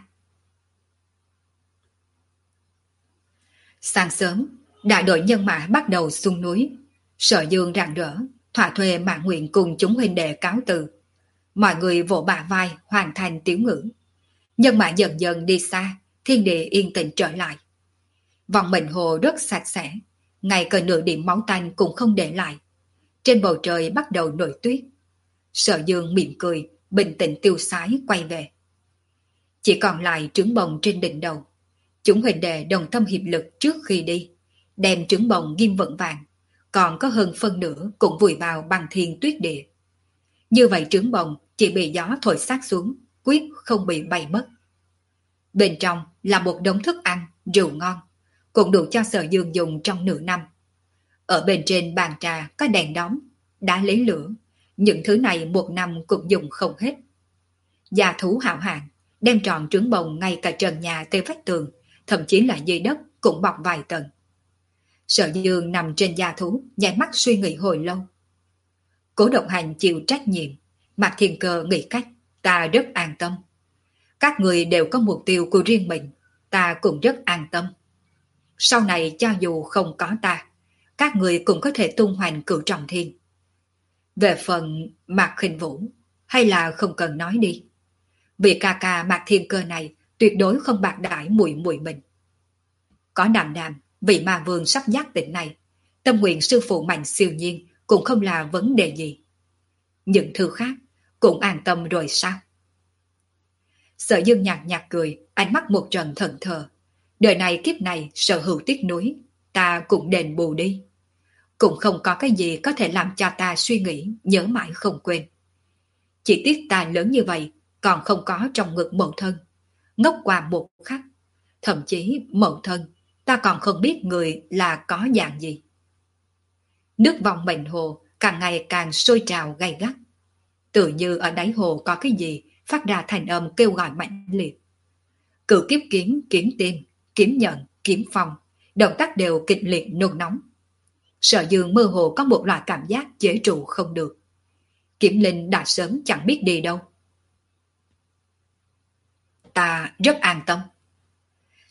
Sáng sớm, đại đội nhân mã bắt đầu xuống núi. Sở Dương rạng rỡ, thỏa thuê Mã Nguyện cùng chúng huynh đệ cáo từ. Mọi người vỗ bả vai hoàn thành tiểu ngữ. Nhân mã dần dần đi xa, thiên địa yên tĩnh trở lại. Vòng mệnh hồ rất sạch sẽ, ngay cả nửa điểm máu tanh cũng không để lại. Trên bầu trời bắt đầu nổi tuyết. Sở Dương mỉm cười, bình tĩnh tiêu sái quay về. Chỉ còn lại trứng bồng trên đỉnh đầu. Chúng huynh đệ đồng tâm hiệp lực trước khi đi, đem trứng bồng ghim vững vàng, còn có hơn phân nửa cũng vùi vào bằng thiên tuyết địa. Như vậy trứng bồng chỉ bị gió thổi sát xuống, quyết không bị bay mất. Bên trong là một đống thức ăn, rượu ngon, cũng đủ cho Sở Dương dùng trong nửa năm. Ở bên trên bàn trà có đèn đóm, đã lấy lửa, những thứ này một năm cũng dùng không hết. Gia thú hảo hạng, đem tròn trứng bồng ngay cả trần nhà tới vách tường, thậm chí là dưới đất cũng bọc vài tầng. Sở Dương nằm trên gia thú, nháy mắt suy nghĩ hồi lâu. Cố Độc Hành chịu trách nhiệm, Mạc Thiên Cơ nghĩ cách, ta rất an tâm. Các người đều có mục tiêu của riêng mình, ta cũng rất an tâm. Sau này cho dù không có ta, các người cũng có thể tung hoành cửu trọng thiên. Về phần Mạc Khinh Vũ, hay là không cần nói đi. Vị ca ca Mạc Thiên Cơ này tuyệt đối không bạc đãi muội muội mình. Có đàm đàm, vị ma vương sắp giác tỉnh này, tâm nguyện sư phụ mạnh siêu nhiên cũng không là vấn đề gì. Những thứ khác cũng an tâm rồi sao? Sở Dương nhạt nhạt cười, ánh mắt một trận thẫn thờ. Đời này kiếp này sở hữu tiếc nuối, ta cũng đền bù đi. Cũng không có cái gì có thể làm cho ta suy nghĩ, nhớ mãi không quên. Chỉ tiếc ta lớn như vậy, còn không có trong ngực mẫu thân. Ngốc qua một khắc. Thậm chí mẫu thân, ta còn không biết người là có dạng gì. Nước vòng mệnh hồ càng ngày càng sôi trào gay gắt. Tự như ở đáy hồ có cái gì phát ra thành âm kêu gọi mạnh liệt. Cửu kiếp kiếm, kiếm tim, kiếm nhận, kiếm phong, động tác đều kịch liệt nôn nóng. Sở Dương mơ hồ có một loại cảm giác chế trụ không được. Kiếm linh đã sớm chẳng biết đi đâu. Ta rất an tâm.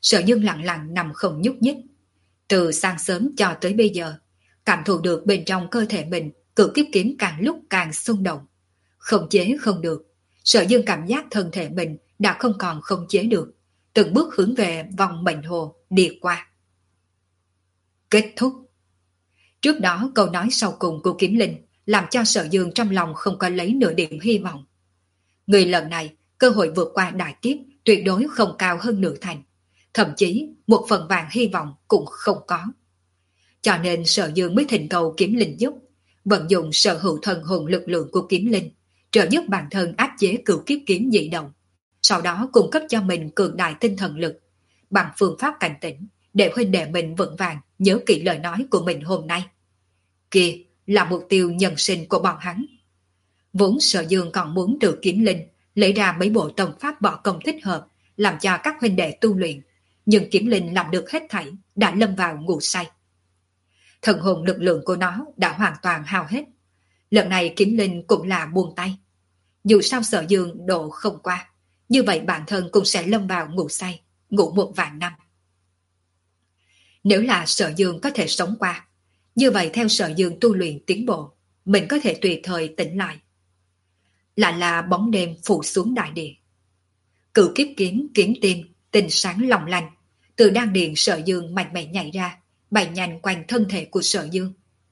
Sở Dương lặng lặng nằm không nhúc nhích. Từ sáng sớm cho tới bây giờ, cảm thụ được bên trong cơ thể mình cửu kiếp kiếm càng lúc càng xung động. Không chế không được, Sở Dương cảm giác thân thể mình đã không còn không chế được, từng bước hướng về vòng mệnh hồ đi qua. Kết thúc. Trước đó câu nói sau cùng của Kiếm Linh làm cho Sở Dương trong lòng không có lấy nửa điểm hy vọng. Người lần này, cơ hội vượt qua đại kiếp tuyệt đối không cao hơn nửa thành, thậm chí một phần vàng hy vọng cũng không có. Cho nên Sở Dương mới thỉnh cầu Kiếm Linh giúp, vận dụng sở hữu thần hồn lực lượng của Kiếm Linh, trợ giúp bản thân áp chế cửu kiếp kiếm dị động, sau đó cung cấp cho mình cường đại tinh thần lực, bằng phương pháp cảnh tỉnh, để huynh đệ mình vững vàng nhớ kỹ lời nói của mình hôm nay. Kia là mục tiêu nhân sinh của bọn hắn. Vốn Sở Dương còn muốn từ Kiếm Linh lấy ra mấy bộ tông pháp võ công thích hợp, làm cho các huynh đệ tu luyện, nhưng Kiếm Linh làm được hết thảy, đã lâm vào ngủ say. Thần hồn lực lượng của nó đã hoàn toàn hao hết. Lần này Kiếm Linh cũng là buông tay. Dù sao Sở Dương độ không qua, như vậy bản thân cũng sẽ lâm vào ngủ say, ngủ một vạn năm. Nếu là Sở Dương có thể sống qua, như vậy theo Sở Dương tu luyện tiến bộ, mình có thể tùy thời tỉnh lại. Lại là bóng đêm phủ xuống đại địa. Cửu kiếp kiếm kiếm tim, tinh sáng long lanh, từ đan điền Sở Dương mạnh mẽ nhảy ra, bay nhanh quanh thân thể của Sở Dương.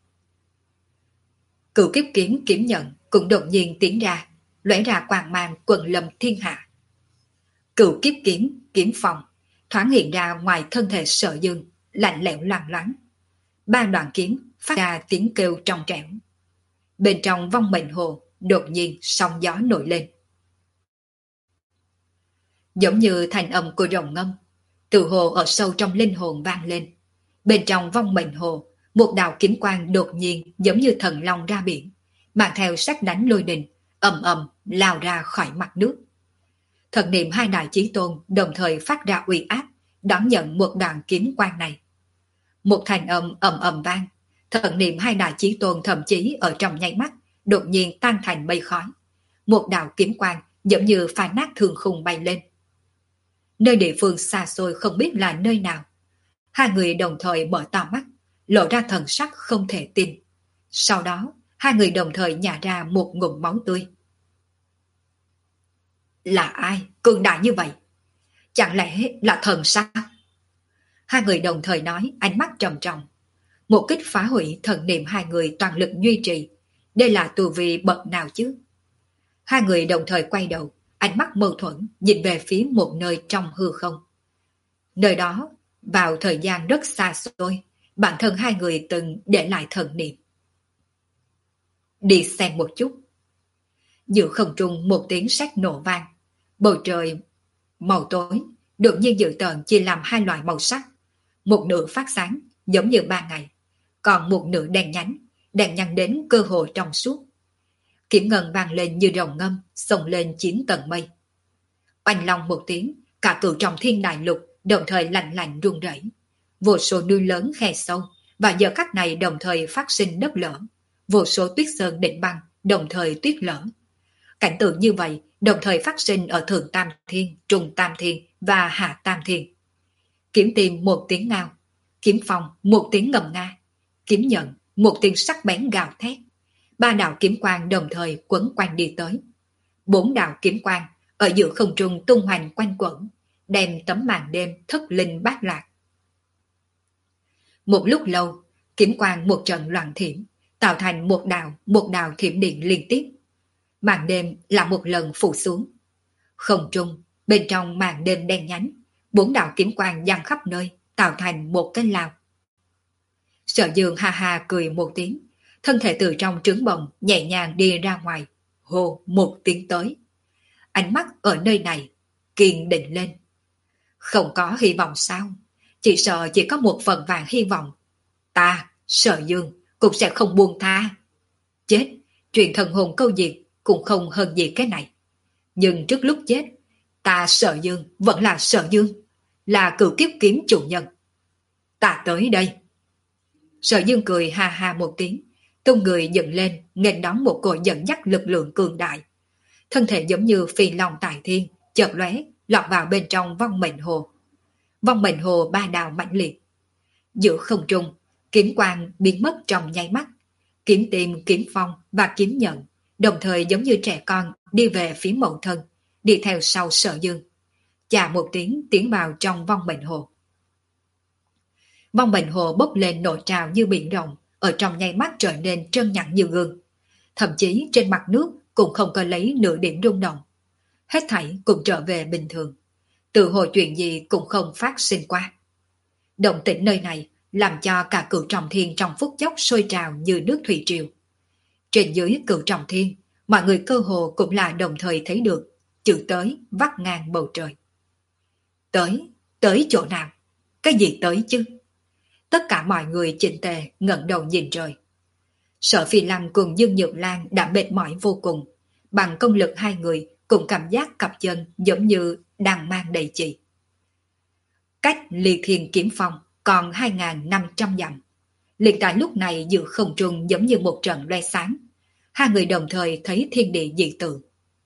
Cửu kiếp kiếm kiếm nhận cũng đột nhiên tiến ra, lóe ra quang mang quần lâm thiên hạ. Cửu kiếp kiếm kiếm phòng thoáng hiện ra ngoài thân thể Sở Dương, lạnh lẽo loang loáng. Ba đoạn kiếm phát ra tiếng kêu trong trẻo. Bên trong vong mệnh hồ đột nhiên sóng gió nổi lên, giống như thanh âm của rồng ngâm, từ hồ ở sâu trong linh hồn vang lên. Bên trong vong mệnh hồ, một đạo kiếm quang đột nhiên giống như thần long ra biển, mang theo sắc đánh lôi đình, ầm ầm lao ra khỏi mặt nước. Thần niệm hai đại chí tôn đồng thời phát ra uy áp, đón nhận một đoạn kiếm quang này. Một thanh âm ầm ầm vang, thần niệm hai đại chí tôn thậm chí ở trong nháy mắt đột nhiên tan thành mây khói. Một đạo kiếm quang giống như phá nát thương khung bay lên. Nơi địa phương xa xôi không biết là nơi nào, hai người đồng thời mở to mắt, lộ ra thần sắc không thể tin. Sau đó, hai người đồng thời nhả ra một ngụm máu tươi. Là ai cường đại như vậy? Chẳng lẽ là thần sao? Hai người đồng thời nói, ánh mắt trầm trọng. Một kích phá hủy thần niệm hai người toàn lực duy trì. Đây là tu vi bậc nào chứ? Hai người đồng thời quay đầu, ánh mắt mâu thuẫn nhìn về phía một nơi trong hư không. Nơi đó, vào thời gian rất xa xôi, bản thân hai người từng để lại thần niệm. Đi xem một chút. Giữa không trung một tiếng sét nổ vang, bầu trời màu tối đột nhiên dự tợn chia làm hai loại màu sắc. Một nửa phát sáng giống như ban ngày, còn một nửa đèn nhánh, đèn nhăn đến cơ hồ trong suốt. Kiếm ngân vang lên như rồng ngâm, xông lên chín tầng mây. Oanh long một tiếng, cả cửu trọng thiên đại lục đồng thời lạnh lạnh rung rẩy. Vô số núi lớn khe sâu và giờ khắc này đồng thời phát sinh đất lở. Vô số tuyết sơn định băng đồng thời tuyết lở. Cảnh tượng như vậy đồng thời phát sinh ở Thượng Tam Thiên, Trung Tam Thiên và Hạ Tam Thiên. Kiếm tìm một tiếng ngao, kiếm phong một tiếng ngầm nga, kiếm nhận một tiếng sắc bén gào thét. Ba đạo kiếm quang đồng thời quấn quanh đi tới. Bốn đạo kiếm quang ở giữa không trung tung hoành quanh quẩn, đem tấm màn đêm thất linh bát lạc. Một lúc lâu, kiếm quang một trận loạn thiểm, tạo thành một đạo một đạo thiểm điện liên tiếp. Màn đêm là một lần phủ xuống. Không trung, bên trong màn đêm đen nhánh, bốn đạo kiếm quang giăng khắp nơi, tạo thành một cái lao. Sở Dương ha ha cười một tiếng, thân thể từ trong trứng bồng nhẹ nhàng đi ra ngoài, hô một tiếng tới. Ánh mắt ở nơi này kiên định lên. Không có hy vọng sao? Chỉ sợ chỉ có một phần vàng hy vọng. Ta, Sở Dương, cũng sẽ không buông tha. Chết, chuyện thần hồn câu diệt cũng không hơn gì cái này. Nhưng trước lúc chết, ta Sở Dương vẫn là Sở Dương, là cửu kiếp kiếm chủ nhân. Ta tới đây. Sở Dương cười ha ha một tiếng, tung người dựng lên, nghênh đón một cỗ dẫn dắt lực lượng cường đại. Thân thể giống như phi long tại thiên, chợt lóe, lọt vào bên trong vong mệnh hồ. vong mệnh hồ ba đào mãnh liệt. Giữa không trung, kiếm quang biến mất trong nháy mắt. Kiếm tìm, kiếm phong và kiếm nhận, đồng thời giống như trẻ con đi về phía mẫu thân, đi theo sau Sở Dương. Chà một tiếng tiến vào trong vong mệnh hồ. Vong mệnh hồ bốc lên nổi trào như biển rộng, ở trong nháy mắt trở nên trơn nhẵn như gương. Thậm chí trên mặt nước cũng không có lấy nửa điểm rung động. Hết thảy cũng trở về bình thường. Tự hồ chuyện gì cũng không phát sinh qua. Động tĩnh nơi này làm cho cả Cửu Trọng Thiên trong phút chốc sôi trào như nước thủy triều. Trên dưới Cửu Trọng Thiên, mọi người cơ hồ cũng là đồng thời thấy được chữ tới vắt ngang bầu trời. Tới, tới chỗ nào? Cái gì tới chứ? Tất cả mọi người chỉnh tề ngẩng đầu nhìn trời. Sở Phi Lăng cùng Dương Nhược Lan đã mệt mỏi vô cùng. Bằng công lực hai người cùng cảm giác cặp chân giống như đang mang đầy chỉ. Cách Ly Thiên Kiếm Phong còn hai nghìn năm trăm dặm. Liền tại lúc này giữa không trung giống như một trận loe sáng. Hai người đồng thời thấy thiên địa dị tượng.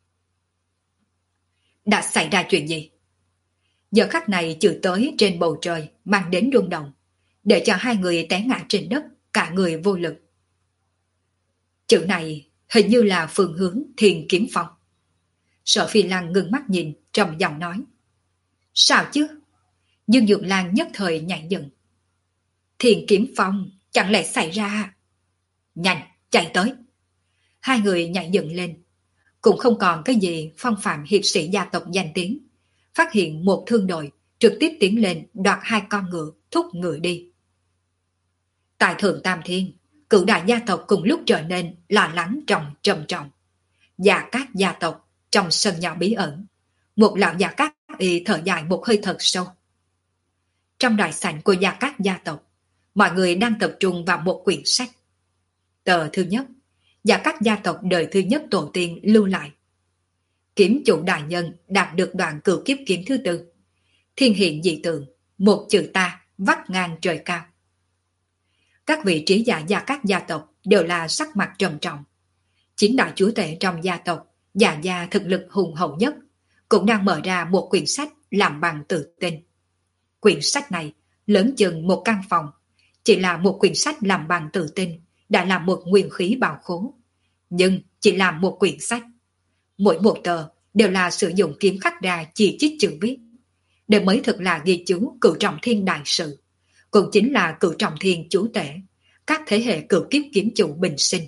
Đã xảy ra chuyện gì? Giờ khắc này chữ tới trên bầu trời mang đến rung động, để cho hai người té ngã trên đất, cả người vô lực. Chữ này hình như là phương hướng Thiên Kiếm Phong. Sở Phi Lăng ngưng mắt nhìn, trầm giọng nói. Sao chứ? Dương Nhược Lan nhất thời nhảy dựng. Thiên Kiếm Phong chẳng lẽ xảy ra? Nhanh, chạy tới. Hai người nhảy dựng lên. Cũng không còn cái gì phong phạm hiệp sĩ gia tộc danh tiếng. Phát hiện một thương đội trực tiếp tiến lên đoạt hai con ngựa, thúc ngựa đi. Tại Thượng Tam Thiên, cửu đại gia tộc cùng lúc trở nên lo lắng trọng trầm trọng. Gia Cát gia tộc trong sân nhỏ bí ẩn, một lão Gia Cát y thở dài một hơi thật sâu. Trong đại sảnh của Gia Cát gia tộc, mọi người đang tập trung vào một quyển sách. Tờ thứ nhất, Gia Cát gia tộc đời thứ nhất tổ tiên lưu lại. Kiếm chủ đại nhân đạt được đoạn cửu kiếp kiếm thứ tư. Thiên hiện dị tượng, một chữ ta vắt ngang trời cao. Các vị trí giả Gia Cát gia tộc đều là sắc mặt trầm trọng. Chính đại chúa tể trong gia tộc, Gia Gia thực lực hùng hậu nhất, cũng đang mở ra một quyển sách làm bằng tự tin. Quyển sách này lớn chừng một căn phòng, chỉ là một quyển sách làm bằng tự tin, đã là một nguyên khí bảo khố. Nhưng chỉ là một quyển sách. Mỗi một tờ đều là sử dụng kiếm khắc ra chỉ chít chữ viết. Đây mới thực là ghi chú Cửu Trọng Thiên đại sự, cũng chính là Cửu Trọng Thiên chủ tể, các thế hệ cửu kiếp kiếm chủ bình sinh.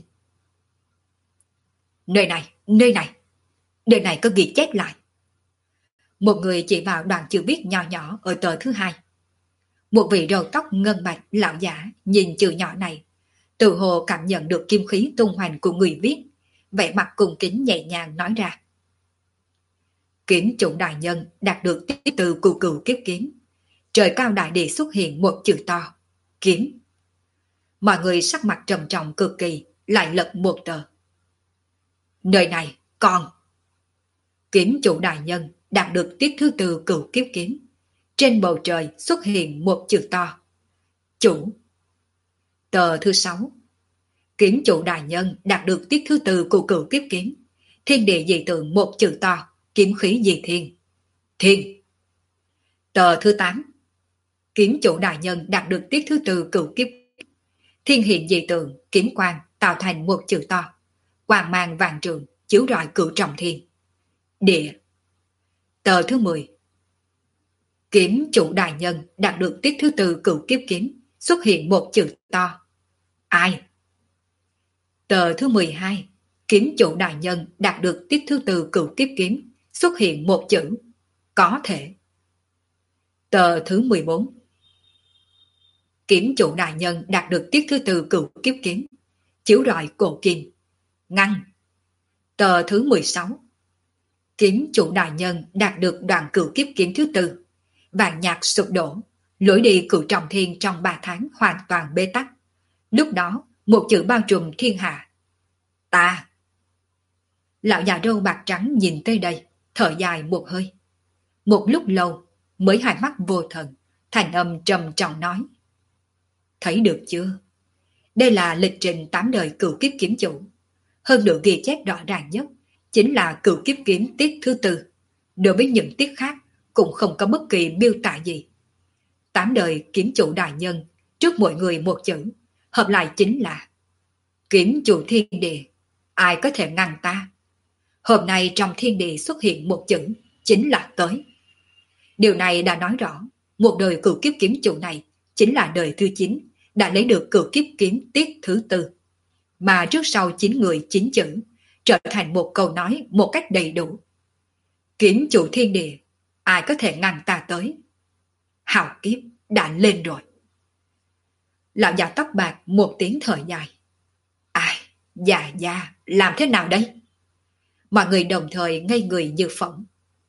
Nơi này, nơi này, nơi này có ghi chép lại. Một người chỉ vào đoạn chữ viết nhỏ nhỏ ở tờ thứ hai. Một vị râu tóc ngân bạch lão giả nhìn chữ nhỏ này, tự hồ cảm nhận được kim khí tung hoành của người viết, vẻ mặt cung kính nhẹ nhàng nói ra. Kiếm chủ đại nhân đạt được tiếp từ cửu cửu kiếp kiếm. Trời cao đại địa xuất hiện một chữ to, kiếm. Mọi người sắc mặt trầm trọng cực kỳ, lại lật một tờ. Nơi này, còn. Kiếm chủ đại nhân đạt được tiết thứ tư cửu kiếp kiếm. Trên bầu trời xuất hiện một chữ to, chủ. Tờ thứ sáu. Kiếm chủ đại nhân đạt được tiết thứ tư của cửu kiếp kiếm. Thiên địa dị tượng một chữ to, kiếm khí dị thiên. Thiên. Tờ thứ tám. Kiếm chủ đại nhân đạt được tiết thứ tư cửu kiếp. Thiên hiện dị tượng, kiếm quang tạo thành một chữ to. Quang mang vàng trường, chiếu rọi Cửu Trọng Thiên. Địa. Tờ thứ mười. Kiếm chủ đại nhân đạt được tiết thứ tư cửu kiếp kiếm. Xuất hiện một chữ to. Ai? Tờ thứ mười hai. Kiếm chủ đại nhân đạt được tiết thứ tư cửu kiếp kiếm. Xuất hiện một chữ. Có thể. Tờ thứ mười bốn. Kiếm chủ đại nhân đạt được tiết thứ tư cửu kiếp kiếm. Chiếu rọi cổ kim. Ngăn. Tờ thứ mười sáu. Kiếm chủ đại nhân đạt được đoạn cửu kiếp kiếm thứ tư. Vạn nhạc sụp đổ. Lối đi Cửu Trọng Thiên trong ba tháng hoàn toàn bế tắc. Lúc đó, một chữ bao trùm thiên hạ. Ta. Lão già râu bạc trắng nhìn tới đây, thở dài một hơi. Một lúc lâu, mới hai mắt vô thần, thành âm trầm trọng nói. Thấy được chưa? Đây là lịch trình tám đời cửu kiếp kiếm chủ. Hơn nữa ghi chép rõ ràng nhất, chính là cửu kiếp kiếm tiết thứ tư. Đối với những tiết khác, cũng không có bất kỳ miêu tả gì. Tám đời kiếm chủ đại nhân, trước mọi người một chữ, hợp lại chính là kiếm chủ thiên địa, ai có thể ngăn ta? Hôm nay trong thiên địa xuất hiện một chữ, chính là tới. Điều này đã nói rõ, một đời cửu kiếp kiếm chủ này chính là đời thứ chín, đã lấy được cửu kiếp kiếm tiết thứ tư. Mà trước sau chín người chín chữ, trở thành một câu nói một cách đầy đủ. Kiếm chủ thiên địa, ai có thể ngăn ta tới? Hào kiếp đã lên rồi. Lão già tóc bạc một tiếng thở dài. Ai, già già, làm thế nào đây? Mọi người đồng thời ngây người như phỏng.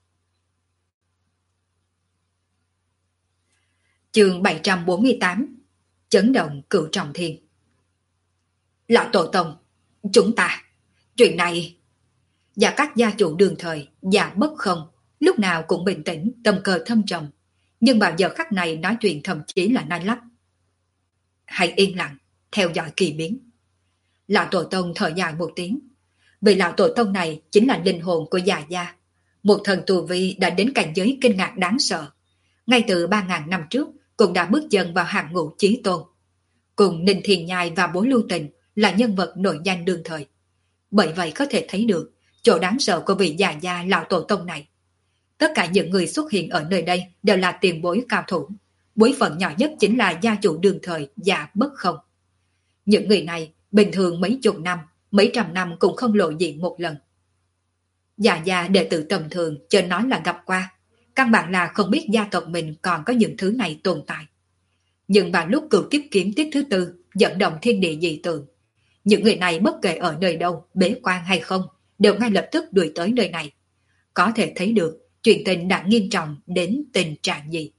Chương bảy trăm bốn mươi tám. Chấn động cửu trọng thiên. Lão tổ tông, chúng ta, chuyện này... Và các gia chủ đường thời, già bất không, lúc nào cũng bình tĩnh, tâm cơ thâm trầm. Nhưng vào giờ khắc này nói chuyện thậm chí là nói lắp. Hãy yên lặng, theo dõi kỳ biến. Lão tổ tông thở dài một tiếng. Vì lão tổ tông này chính là linh hồn của già gia. Một thần tu vi đã đến cảnh giới kinh ngạc đáng sợ. Ngay từ ba ngàn năm trước, cũng đã bước chân vào hàng ngũ chí tôn. Cùng Ninh Thiên Nhai và Bố Lưu Tình là nhân vật nổi danh đương thời. Bởi vậy có thể thấy được chỗ đáng sợ của vị già gia lão tổ tông này. Tất cả những người xuất hiện ở nơi đây đều là tiền bối cao thủ. Bối phận nhỏ nhất chính là gia chủ đường thời Già Bất Không. Những người này bình thường mấy chục năm, mấy trăm năm cũng không lộ diện một lần. Già gia đệ tử tầm thường cho nói là gặp qua, căn bản là không biết gia tộc mình còn có những thứ này tồn tại. Nhưng vào lúc cửu kiếp kiếm tiết thứ tư dẫn động thiên địa dị tượng, những người này bất kể ở nơi đâu, bế quan hay không, đều ngay lập tức đuổi tới nơi này. Có thể thấy được chuyện tình đã nghiêm trọng đến tình trạng gì.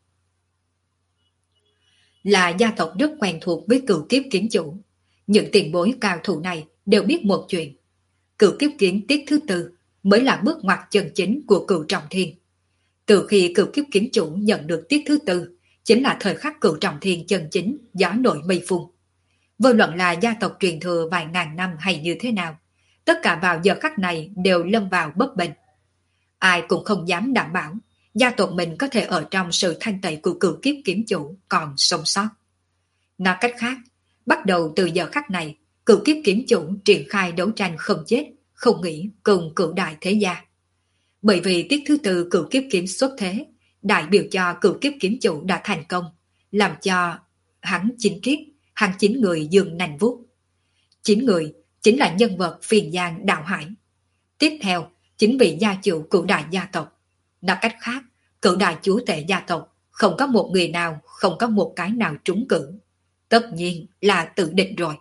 Là gia tộc rất quen thuộc với cửu kiếp kiếm chủ. Những tiền bối cao thủ này đều biết một chuyện. Cửu kiếp kiếm tiết thứ tư mới là bước ngoặt chân chính của cửu trọng thiên. Từ khi cửu kiếp kiếm chủ nhận được tiết thứ tư, chính là thời khắc cửu trọng thiên chân chính, gió nổi mây phun. Vô luận là gia tộc truyền thừa vài ngàn năm hay như thế nào, tất cả vào giờ khắc này đều lâm vào bấp bênh. Ai cũng không dám đảm bảo gia tộc mình có thể ở trong sự thanh tẩy của cửu kiếp kiếm chủ còn sống sót. Nói cách khác, bắt đầu từ giờ khắc này, cửu kiếp kiếm chủ triển khai đấu tranh không chết, không nghỉ cùng cửu đại thế gia. Bởi vì tiết thứ tư cửu kiếp kiếm xuất thế, đại biểu cho cửu kiếp kiếm chủ đã thành công, làm cho hắn chín kiếp, hắn chín người dương nành vuốt. Chín người chính là nhân vật phiền giang đạo hải. Tiếp theo, chính vị gia chủ cửu đại gia tộc. Nói cách khác, cửu đại chúa tể gia tộc, không có một người nào, không có một cái nào trúng cử. Tất nhiên là tự định rồi.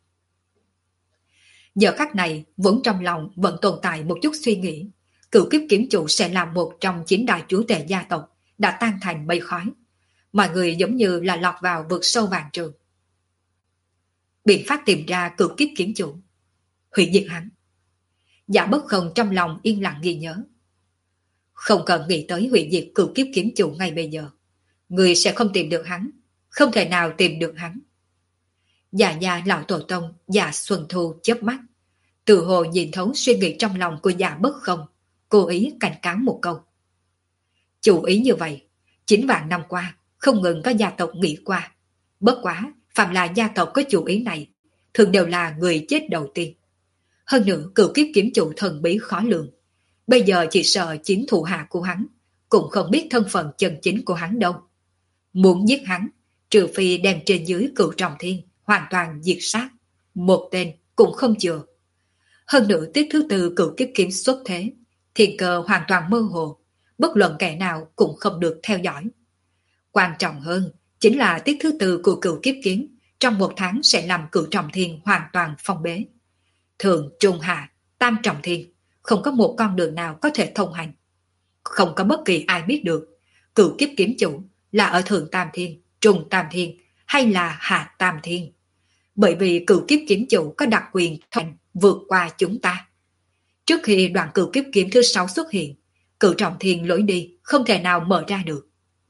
Giờ khắc này, vốn trong lòng vẫn tồn tại một chút suy nghĩ. Cửu kiếp kiếm chủ sẽ là một trong chín đại chúa tể gia tộc, đã tan thành mây khói. Mọi người giống như là lọt vào vực sâu vàng trường. Biện pháp tìm ra cửu kiếp kiếm chủ, hủy diệt hắn. Giả Bất Không trong lòng yên lặng ghi nhớ. Không cần nghĩ tới hủy diệt cửu kiếp kiếm chủ ngay bây giờ. Người sẽ không tìm được hắn, không thể nào tìm được hắn. Già nhà lão tổ tông, già Xuân Thu chớp mắt. Từ hồ nhìn thấu suy nghĩ trong lòng của Giả Bất Không, cố ý cảnh cáo một câu. Chủ ý như vậy, chín vạn năm qua, không ngừng có gia tộc nghĩ qua. Bất quá, phạm là gia tộc có chủ ý này, thường đều là người chết đầu tiên. Hơn nữa, cửu kiếp kiếm chủ thần bí khó lường. Bây giờ chỉ sợ chính thủ hạ của hắn, cũng không biết thân phận chân chính của hắn đâu. Muốn giết hắn, trừ phi đem trên dưới cửu trọng thiên, hoàn toàn diệt sát. Một tên cũng không chừa. Hơn nữa tiết thứ tư cửu kiếp kiếm xuất thế, thiên cơ hoàn toàn mơ hồ, bất luận kẻ nào cũng không được theo dõi. Quan trọng hơn, chính là tiết thứ tư của cửu kiếp kiếm, trong một tháng sẽ làm cửu trọng thiên hoàn toàn phong bế. Thường, trung, hạ, tam trọng thiên, không có một con đường nào có thể thông hành. Không có bất kỳ ai biết được, cửu kiếp kiếm chủ là ở thượng tam thiên, trung tam thiên, hay là hạ tam thiên. Bởi vì cửu kiếp kiếm chủ có đặc quyền thành vượt qua chúng ta. Trước khi đoạn cửu kiếp kiếm thứ sáu xuất hiện, cửu trọng thiên lối đi không thể nào mở ra được.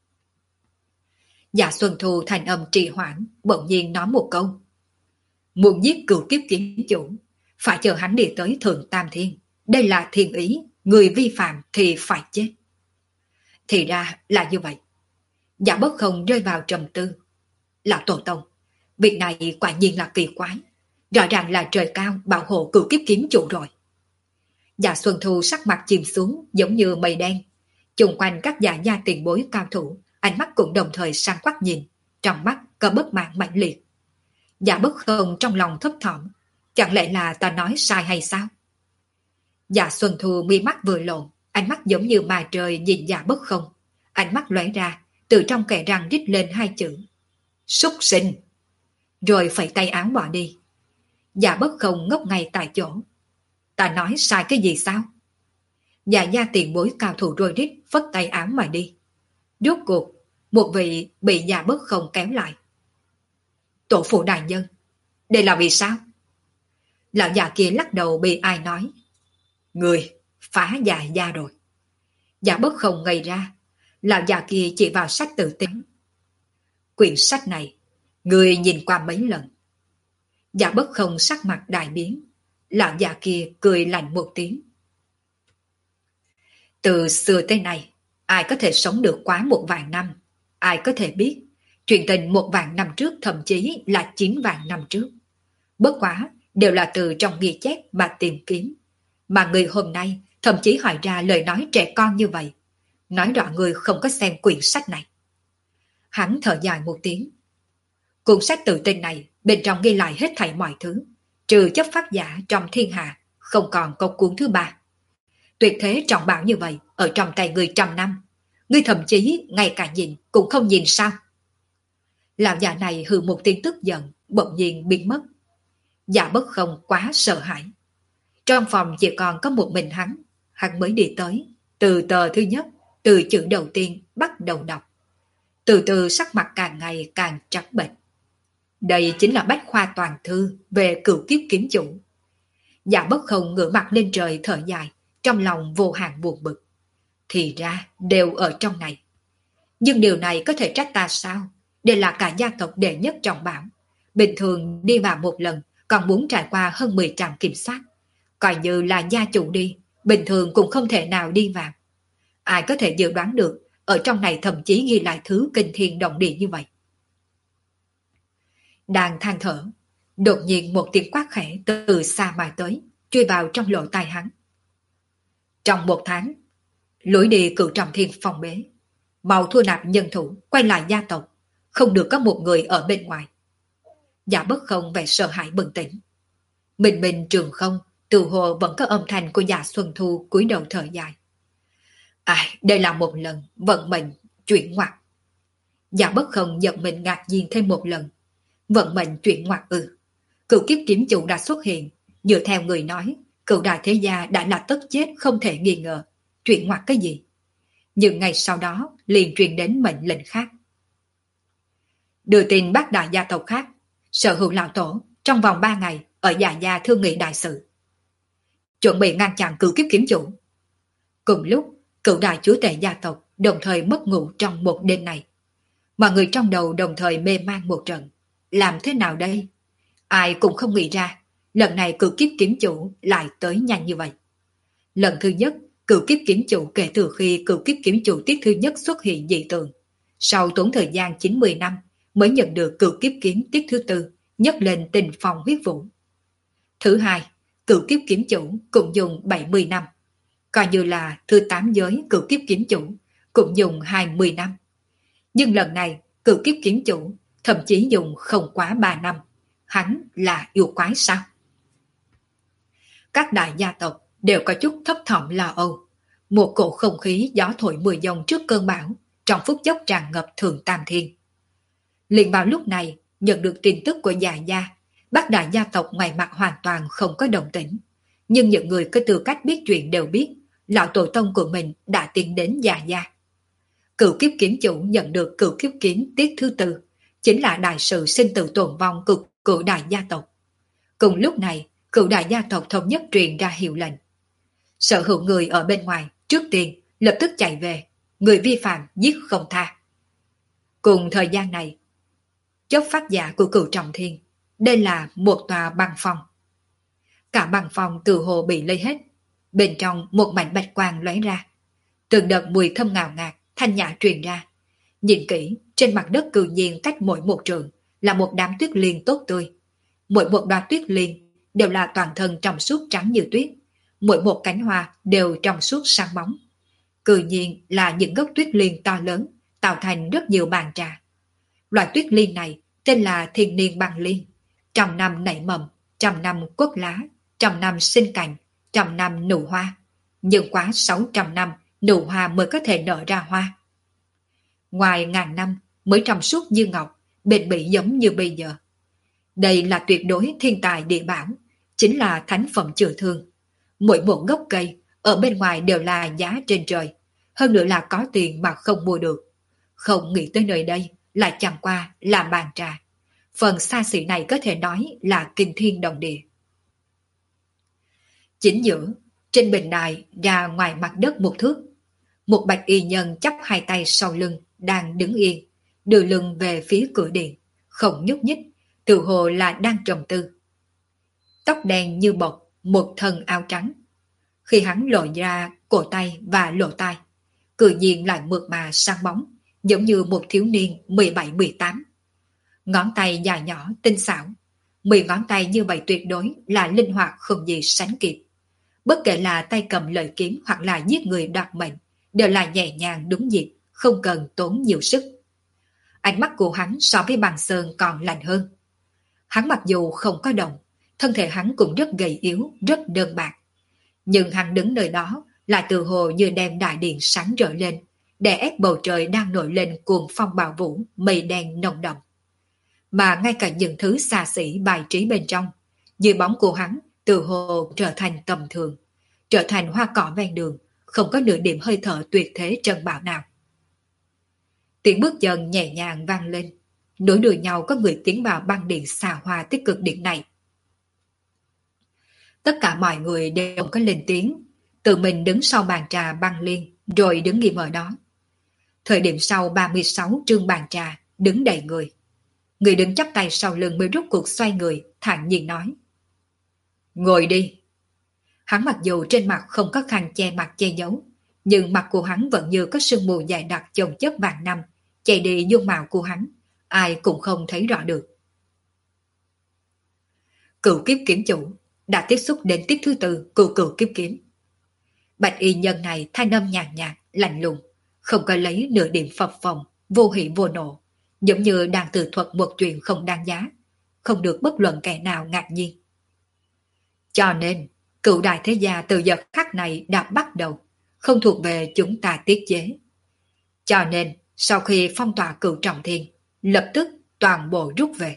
Dạ Xuân Thu thành âm trì hoãn, bỗng nhiên nói một câu. Muốn giết cửu kiếp kiếm chủ, phải chờ hắn đi tới thượng tam thiên. Đây là thiên ý, người vi phạm thì phải chết. Thì ra là như vậy. Giả Bất Không rơi vào trầm tư. Lão tổ tông, việc này quả nhiên là kỳ quái. Rõ ràng là trời cao bảo hộ cửu kiếp kiếm chủ rồi. Dạ Xuân Thu sắc mặt chìm xuống giống như mây đen. Chung quanh các dạ gia tiền bối cao thủ, ánh mắt cũng đồng thời sang quắc nhìn, trong mắt có bất mãn mãnh liệt. Dạ Bất Không trong lòng thấp thỏm, chẳng lẽ là ta nói sai hay sao? Dạ Xuân Thu mi mắt vừa lộn, ánh mắt giống như ma trời nhìn Dạ Bất Không, ánh mắt lóe ra, từ trong kẽ răng rít lên hai chữ: súc sinh. Rồi phẩy tay áo bỏ đi. Dạ Bất Không ngốc ngay tại chỗ. Ta nói sai cái gì sao? Dạ gia tiền bối cao thủ rồi rít phất tay áo mà đi. Rốt cuộc, một vị bị Dạ Bất Không kéo lại. Tổ phụ đại nhân, đây là vì sao? Lão già kia lắc đầu bị ai nói. Người phá dạ gia rồi. Dạ Bất Không ngây ra. Lão già kia chỉ vào sách tự tính. Quyển sách này, người nhìn qua mấy lần? Dạ Bất Không sắc mặt đại biến. Lão già kia cười lạnh một tiếng. Từ xưa tới nay, ai có thể sống được quá một vạn năm? Ai có thể biết chuyện tình một vạn năm trước, thậm chí là chín vạn năm trước? Bất quá đều là từ trong ghi chép mà tìm kiếm. Mà người hôm nay thậm chí hỏi ra lời nói trẻ con như vậy, nói rõ người không có xem quyển sách này. Hắn thở dài một tiếng. Cuốn sách tự tin này bên trong ghi lại hết thảy mọi thứ, trừ chấp pháp giả trong thiên hạ, không còn có cuốn thứ ba. Tuyệt thế trọng bảo như vậy ở trong tay người trăm năm, ngươi thậm chí ngay cả nhìn cũng không nhìn sao? Lão già này hừ một tiếng tức giận, bỗng nhiên biến mất. Dạ Bất Không quá sợ hãi. Trong phòng chỉ còn có một mình hắn, hắn mới đi tới, từ tờ thứ nhất, từ chữ đầu tiên bắt đầu đọc. Từ từ sắc mặt càng ngày càng trắng bệch. Đây chính là bách khoa toàn thư về cửu kiếp kiếm chủ. Dạ Bất Không ngửa mặt lên trời thở dài, trong lòng vô hạn buồn bực. Thì ra đều ở trong này. Nhưng điều này có thể trách ta sao? Đây là cả gia tộc đệ nhất trọng bảo. Bình thường đi vào một lần còn muốn trải qua hơn mười trạm kiểm soát. Coi như là gia chủ đi, bình thường cũng không thể nào đi vào. Ai có thể dự đoán được ở trong này thậm chí ghi lại thứ kinh thiên động địa như vậy? Đang than thở, đột nhiên một tiếng quát khẽ từ xa mà tới, chui vào trong lỗ tai hắn. Trong một tháng, lối đi cửu trọng thiên phòng bế, mau thua nạp nhân thủ, quay lại gia tộc, không được có một người ở bên ngoài. Dạ Bất Không vẻ sợ hãi bừng tỉnh. Mình mình trường không, từ hồ vẫn có âm thanh của Dạ Xuân Thu cúi đầu thở dài. À, đây là một lần vận mệnh chuyển ngoặt. Dạ Bất Không giật mình ngạc nhiên thêm một lần. Vận mệnh chuyển ngoặt ư? Cửu kiếp kiếm chủ đã xuất hiện, dựa theo người nói, cửu đại thế gia đã là tất chết không thể nghi ngờ. Chuyển ngoặt cái gì? Nhưng ngày sau đó liền truyền đến mệnh lệnh khác. Đưa tin bác đại gia tộc khác, sở hữu lão tổ trong vòng ba ngày ở Dạ gia thương nghị đại sự, chuẩn bị ngăn chặn cửu kiếp kiếm chủ. Cùng lúc, cửu đại chúa tể gia tộc đồng thời mất ngủ trong một đêm này. Mọi người trong đầu đồng thời mê man một trận. Làm thế nào đây? Ai cũng không nghĩ ra, lần này cửu kiếp kiếm chủ lại tới nhanh như vậy. Lần thứ nhất, cửu kiếp kiếm chủ kể từ khi cửu kiếp kiếm chủ tiết thứ nhất xuất hiện dị tượng, sau tốn thời gian chín mươi năm mới nhận được cửu kiếp kiếm tiết thứ tư, nhấc lên tình phong huyết vũ. Thứ hai, cửu kiếp kiếm chủ cũng dùng bảy mươi năm, coi như là thứ tám giới cửu kiếp kiếm chủ cũng dùng hai mươi năm. Nhưng lần này, cửu kiếp kiếm chủ thậm chí dùng không quá ba năm. Hắn là yêu quái sao? Các đại gia tộc đều có chút thấp thỏm lo âu. Một cổ không khí gió thổi mưa dòng trước cơn bão, trong phút chốc tràn ngập Thượng Tam Thiên. Liền vào lúc này, nhận được tin tức của Dạ gia, bác đại gia tộc ngoài mặt hoàn toàn không có động tĩnh. Nhưng những người có tư cách biết chuyện đều biết, lão tổ tông của mình đã tiến đến Dạ gia. Cửu kiếp kiếm chủ nhận được cửu kiếp kiếm tiết thứ tư, chính là đại sự sinh tử tồn vong của cửu đại gia tộc. Cùng lúc này, cửu đại gia tộc thống nhất truyền ra hiệu lệnh. Sở hữu người ở bên ngoài, trước tiên, lập tức chạy về, người vi phạm giết không tha. Cùng thời gian này, chấp pháp giả của cửu trọng thiên, đây là một tòa băng phòng. Cả băng phòng từ hồ bị lấy hết, bên trong một mảnh bạch quang lóe ra. Từng đợt mùi thơm ngào ngạt, thanh nhã truyền ra. Nhìn kỹ, trên mặt đất cự nhiên cách mỗi một trường là một đám tuyết liên tốt tươi. Mỗi một đoá tuyết liên đều là toàn thân trong suốt trắng như tuyết. Mỗi một cánh hoa đều trong suốt sáng bóng. Cự nhiên là những gốc tuyết liên to lớn, tạo thành rất nhiều bàn trà. Loại tuyết liên này tên là thiên niên băng liên. Trăm năm nảy mầm, trăm năm quất lá, trăm năm sinh cành, trăm năm nụ hoa. Nhưng quá sáu trăm năm, nụ hoa mới có thể nở ra hoa. Ngoài ngàn năm mới trong suốt như ngọc, bền bỉ giống như bây giờ. Đây là tuyệt đối thiên tài địa bảo, chính là thánh phẩm chữa thương. Mỗi một gốc cây ở bên ngoài đều là giá trên trời, hơn nữa là có tiền mà không mua được. Không nghĩ tới nơi đây lại chẳng qua là bàn trà. Phần xa xỉ này có thể nói là kinh thiên động địa. Chính giữa, trên bình đài ra ngoài mặt đất một thước, một bạch y nhân chắp hai tay sau lưng đang đứng yên, đưa lưng về phía cửa điện, không nhúc nhích, tự hồ là đang trầm tư. Tóc đen như bột, một thân áo trắng. Khi hắn lộ ra cổ tay và lỗ tai, cự nhiên lại mượt mà sáng bóng, giống như một thiếu niên mười bảy mười tám. Ngón tay dài nhỏ tinh xảo, mười ngón tay như vậy tuyệt đối là linh hoạt không gì sánh kịp. Bất kể là tay cầm lợi kiếm hoặc là giết người đoạt mệnh, đều là nhẹ nhàng đúng nhịp, không cần tốn nhiều sức. Ánh mắt của hắn so với bằng sơn còn lạnh hơn. Hắn mặc dù không có đồng, thân thể hắn cũng rất gầy yếu, rất đơn bạc. Nhưng hắn đứng nơi đó lại tự hồ như đem đại điện sáng rỡ lên, đè ép bầu trời đang nổi lên cuồng phong bạo vũ, mây đen nồng đậm. Mà ngay cả những thứ xa xỉ bài trí bên trong, dưới bóng của hắn tự hồ trở thành tầm thường, trở thành hoa cỏ ven đường, không có nửa điểm hơi thở tuyệt thế trần bạo nào. Tiếng bước chân nhẹ nhàng vang lên, nối đuôi nhau có người tiến vào băng điện xa hoa tích cực điện này. Tất cả mọi người đều không có lên tiếng, tự mình đứng sau bàn trà băng liên, rồi đứng nghiêm ở đó. Thời điểm sau ba mươi sáu trương bàn trà, đứng đầy người. Người đứng chắp tay sau lưng mới rút cuộc xoay người, thản nhiên nói. Ngồi đi. Hắn mặc dù trên mặt không có khăn che mặt che giấu, nhưng mặt của hắn vẫn như có sương mù dày đặc chồng chất vàng năm, che đi dung mạo của hắn, ai cũng không thấy rõ được. Cựu kiếp kiếm chủ đã tiếp xúc đến tiếp thứ tư cựu cựu kiếp kiếm. Bạch y nhân này thanh âm nhàn nhạt, lạnh lùng, không có lấy nửa điểm phập phồng, vô hỉ vô nộ, giống như đang tự thuật một chuyện không đáng giá, không được bất luận kẻ nào ngạc nhiên. Cho nên, cựu đại thế gia từ giờ khắc này đã bắt đầu, không thuộc về chúng ta tiết chế. Cho nên, sau khi phong tỏa cựu trọng thiên, lập tức toàn bộ rút về.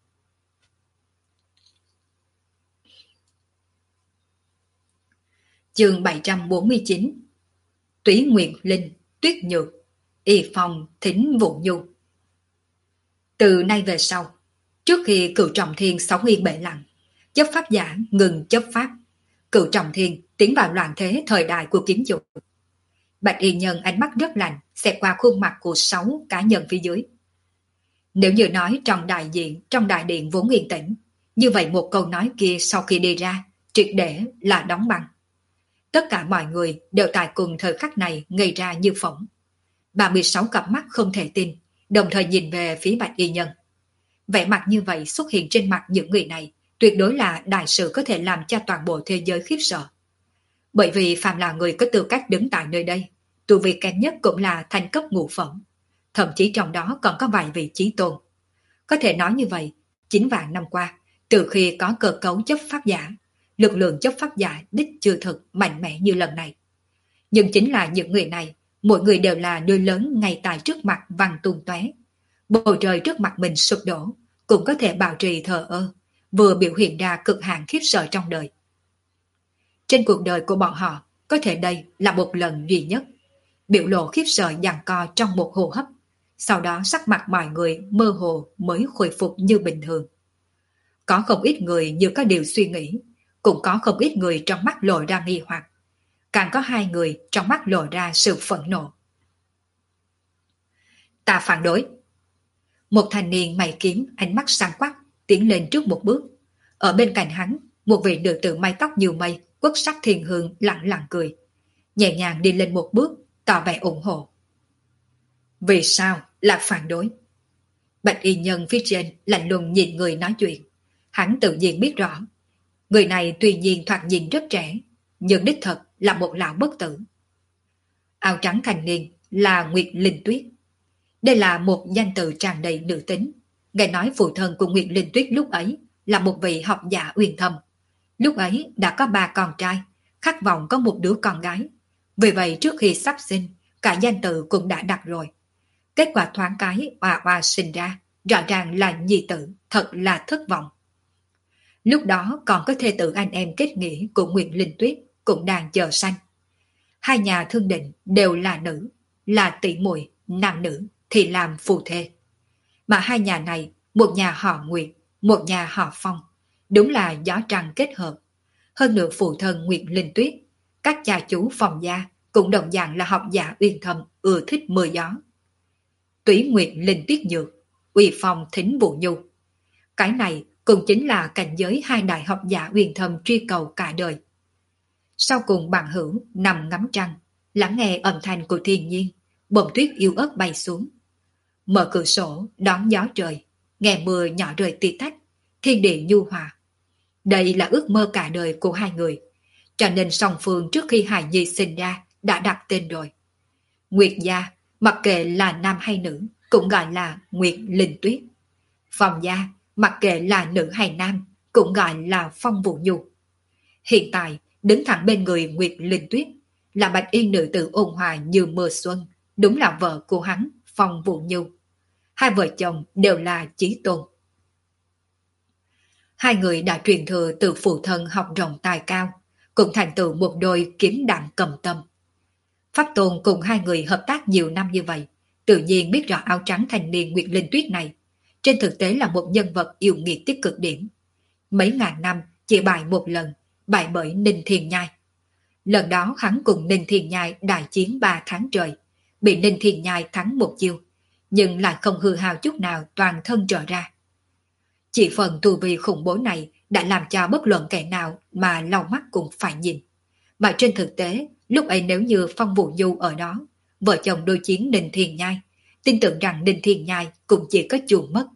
Chương bảy trăm bốn mươi chín. Túy Nguyệt Linh, Tuyết Nhược, Y Phong Thính Vũ Nhu. Từ nay về sau, trước khi cựu trọng thiên sống yên bể lặng, chấp pháp giả ngừng chấp pháp, cựu trọng thiên tiến vào loạn thế thời đại của kiếm chủ. Bạch y nhân ánh mắt rất lạnh, xẹt qua khuôn mặt của sáu cá nhân phía dưới. Nếu như nói trong đại diện, trong đại điện vốn yên tĩnh, như vậy một câu nói kia sau khi đi ra, triệt để là đóng băng. Tất cả mọi người đều tại cùng thời khắc này ngây ra như phỏng. ba mươi sáu cặp mắt không thể tin, đồng thời nhìn về phía bạch y nhân. Vẻ mặt như vậy xuất hiện trên mặt những người này, tuyệt đối là đại sự có thể làm cho toàn bộ thế giới khiếp sợ. Bởi vì phàm là người có tư cách đứng tại nơi đây, tu vi kém nhất cũng là thành cấp ngũ phẩm, thậm chí trong đó còn có vài vị chí tôn. Có thể nói như vậy, chín vạn năm qua, từ khi có cơ cấu chấp pháp giả, lực lượng chấp pháp giả đích chưa thực mạnh mẽ như lần này. Nhưng chính là những người này, mỗi người đều là đôi lớn ngay tại trước mặt văng tung tóe. Bầu trời trước mặt mình sụp đổ, cũng có thể bảo trì thờ ơ, vừa biểu hiện ra cực hạn khiếp sợ trong đời. Trên cuộc đời của bọn họ, có thể đây là một lần duy nhất. Biểu lộ khiếp sợ giằng co trong một hô hấp, sau đó sắc mặt mọi người mơ hồ mới khôi phục như bình thường. Có không ít người như có điều suy nghĩ, cũng có không ít người trong mắt lộ ra nghi hoặc. Càng có hai người trong mắt lộ ra sự phẫn nộ. Ta phản đối. Một thanh niên mày kiếm, ánh mắt sáng quắc, tiến lên trước một bước. Ở bên cạnh hắn, một vị nữ tử mái tóc nhiều mây, quất sắc thiên hương lặng lặng cười. Nhẹ nhàng đi lên một bước, tỏ vẻ ủng hộ. Vì sao là phản đối. Bạch y nhân phía trên lạnh lùng nhìn người nói chuyện. Hắn tự nhiên biết rõ. Người này tuy nhiên thoạt nhìn rất trẻ, nhưng đích thật là một lão bất tử. Áo trắng thanh niên là Nguyệt Linh Tuyết. Đây là một danh từ tràn đầy nữ tính. Nghe nói phụ thân của Nguyệt Linh Tuyết lúc ấy là một vị học giả uyên thâm. Lúc ấy đã có ba con trai, khát vọng có một đứa con gái. Vì vậy trước khi sắp sinh, cả danh từ cũng đã đặt rồi. Kết quả thoáng cái oà oà sinh ra, rõ ràng là nhi tử, thật là thất vọng. Lúc đó còn có thê tử anh em kết nghĩa của Nguyệt Linh Tuyết cũng đang chờ sanh. Hai nhà thương định đều là nữ, là tỷ muội, nam nữ thì làm phù thê. Mà hai nhà này, một nhà họ Nguyệt, một nhà họ Phong, đúng là gió trăng kết hợp. Hơn nữa phụ thân Nguyệt Linh Tuyết, các cha chú Phong gia cũng đồng dạng là học giả uyên thâm, ưa thích mưa gió. Túy Nguyệt Linh Tuyết nhược, uy phong thính vụ nhu. Cái này cũng chính là cảnh giới hai đại học giả uyên thâm truy cầu cả đời. Sau cùng bạn hữu nằm ngắm trăng, lắng nghe âm thanh của thiên nhiên, bông tuyết yêu ớt bay xuống. Mở cửa sổ đón gió trời, nghe mưa nhỏ rơi tí tách, thiên địa nhu hòa. Đây là ước mơ cả đời của hai người, cho nên song phương trước khi hài nhi sinh ra đã đặt tên rồi. Nguyệt gia, mặc kệ là nam hay nữ, cũng gọi là Nguyệt Linh Tuyết. Phong gia, mặc kệ là nữ hay nam, cũng gọi là Phong Vũ Nhu. Hiện tại, đứng thẳng bên người Nguyệt Linh Tuyết là bạch y nữ tử ôn hòa như mưa xuân, đúng là vợ của hắn, Phong Vũ Nhu. Hai vợ chồng đều là chí tôn. Hai người đã truyền thừa từ phụ thân học rộng tài cao, cũng thành tựu một đôi kiếm đạn cầm tâm. Pháp Tôn cùng hai người hợp tác nhiều năm như vậy, tự nhiên biết rõ áo trắng thanh niên Nguyệt Linh Tuyết này, trên thực tế là một nhân vật yêu nghiệt tích cực điểm. Mấy ngàn năm chỉ bại một lần, bại bởi Ninh Thiên Nhai. Lần đó hắn cùng Ninh Thiên Nhai đại chiến ba tháng trời, bị Ninh Thiên Nhai thắng một chiêu, nhưng lại không hư hao chút nào toàn thân trở ra. Chỉ phần tu vi khủng bố này đã làm cho bất luận kẻ nào mà lau mắt cũng phải nhìn. Mà trên thực tế, lúc ấy nếu như Phong Vũ Nhu ở đó, vợ chồng đối chiến Ninh Thiên Nhai, tin tưởng rằng Ninh Thiên Nhai cũng chỉ có chuồn mất.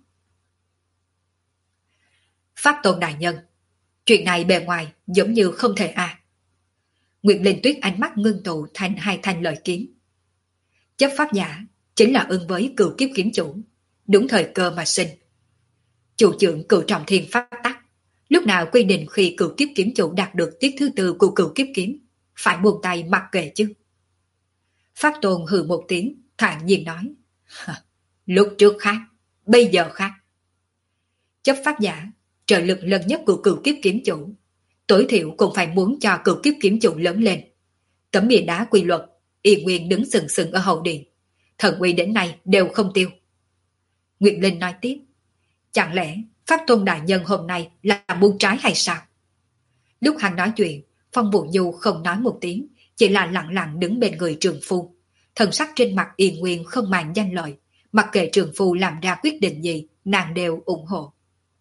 Pháp Tôn đại nhân, chuyện này bề ngoài giống như không thể à. Nguyệt Linh Tuyết ánh mắt ngưng tụ thành hai thanh lợi kiếm. Chấp pháp giả chính là ưng với cửu kiếp kiếm chủ, đúng thời cơ mà sinh. Chủ trưởng cửu trọng thiên pháp tắc, lúc nào quy định khi cửu kiếp kiếm chủ đạt được tiết thứ tư của cửu kiếp kiếm, phải buông tay mặc kệ chứ. Pháp Tôn hừ một tiếng, thản nhiên nói, lúc trước khác, bây giờ khác. Chấp pháp giả, trợ lực lớn nhất của cửu kiếp kiếm chủ, tối thiểu cũng phải muốn cho cửu kiếp kiếm chủ lớn lên. Tấm bia đá quy luật, y nguyên đứng sừng sừng ở hậu điện, thần uy đến nay đều không tiêu. Nguyệt Linh nói tiếp, chẳng lẽ Pháp Tôn đại nhân hôm nay là buông trái hay sao? Lúc hắn nói chuyện, Phong Vũ Nhu không nói một tiếng, chỉ là lặng lặng đứng bên người trường phu. Thần sắc trên mặt y nguyên không màng danh lợi, mặc kệ trường phu làm ra quyết định gì, nàng đều ủng hộ.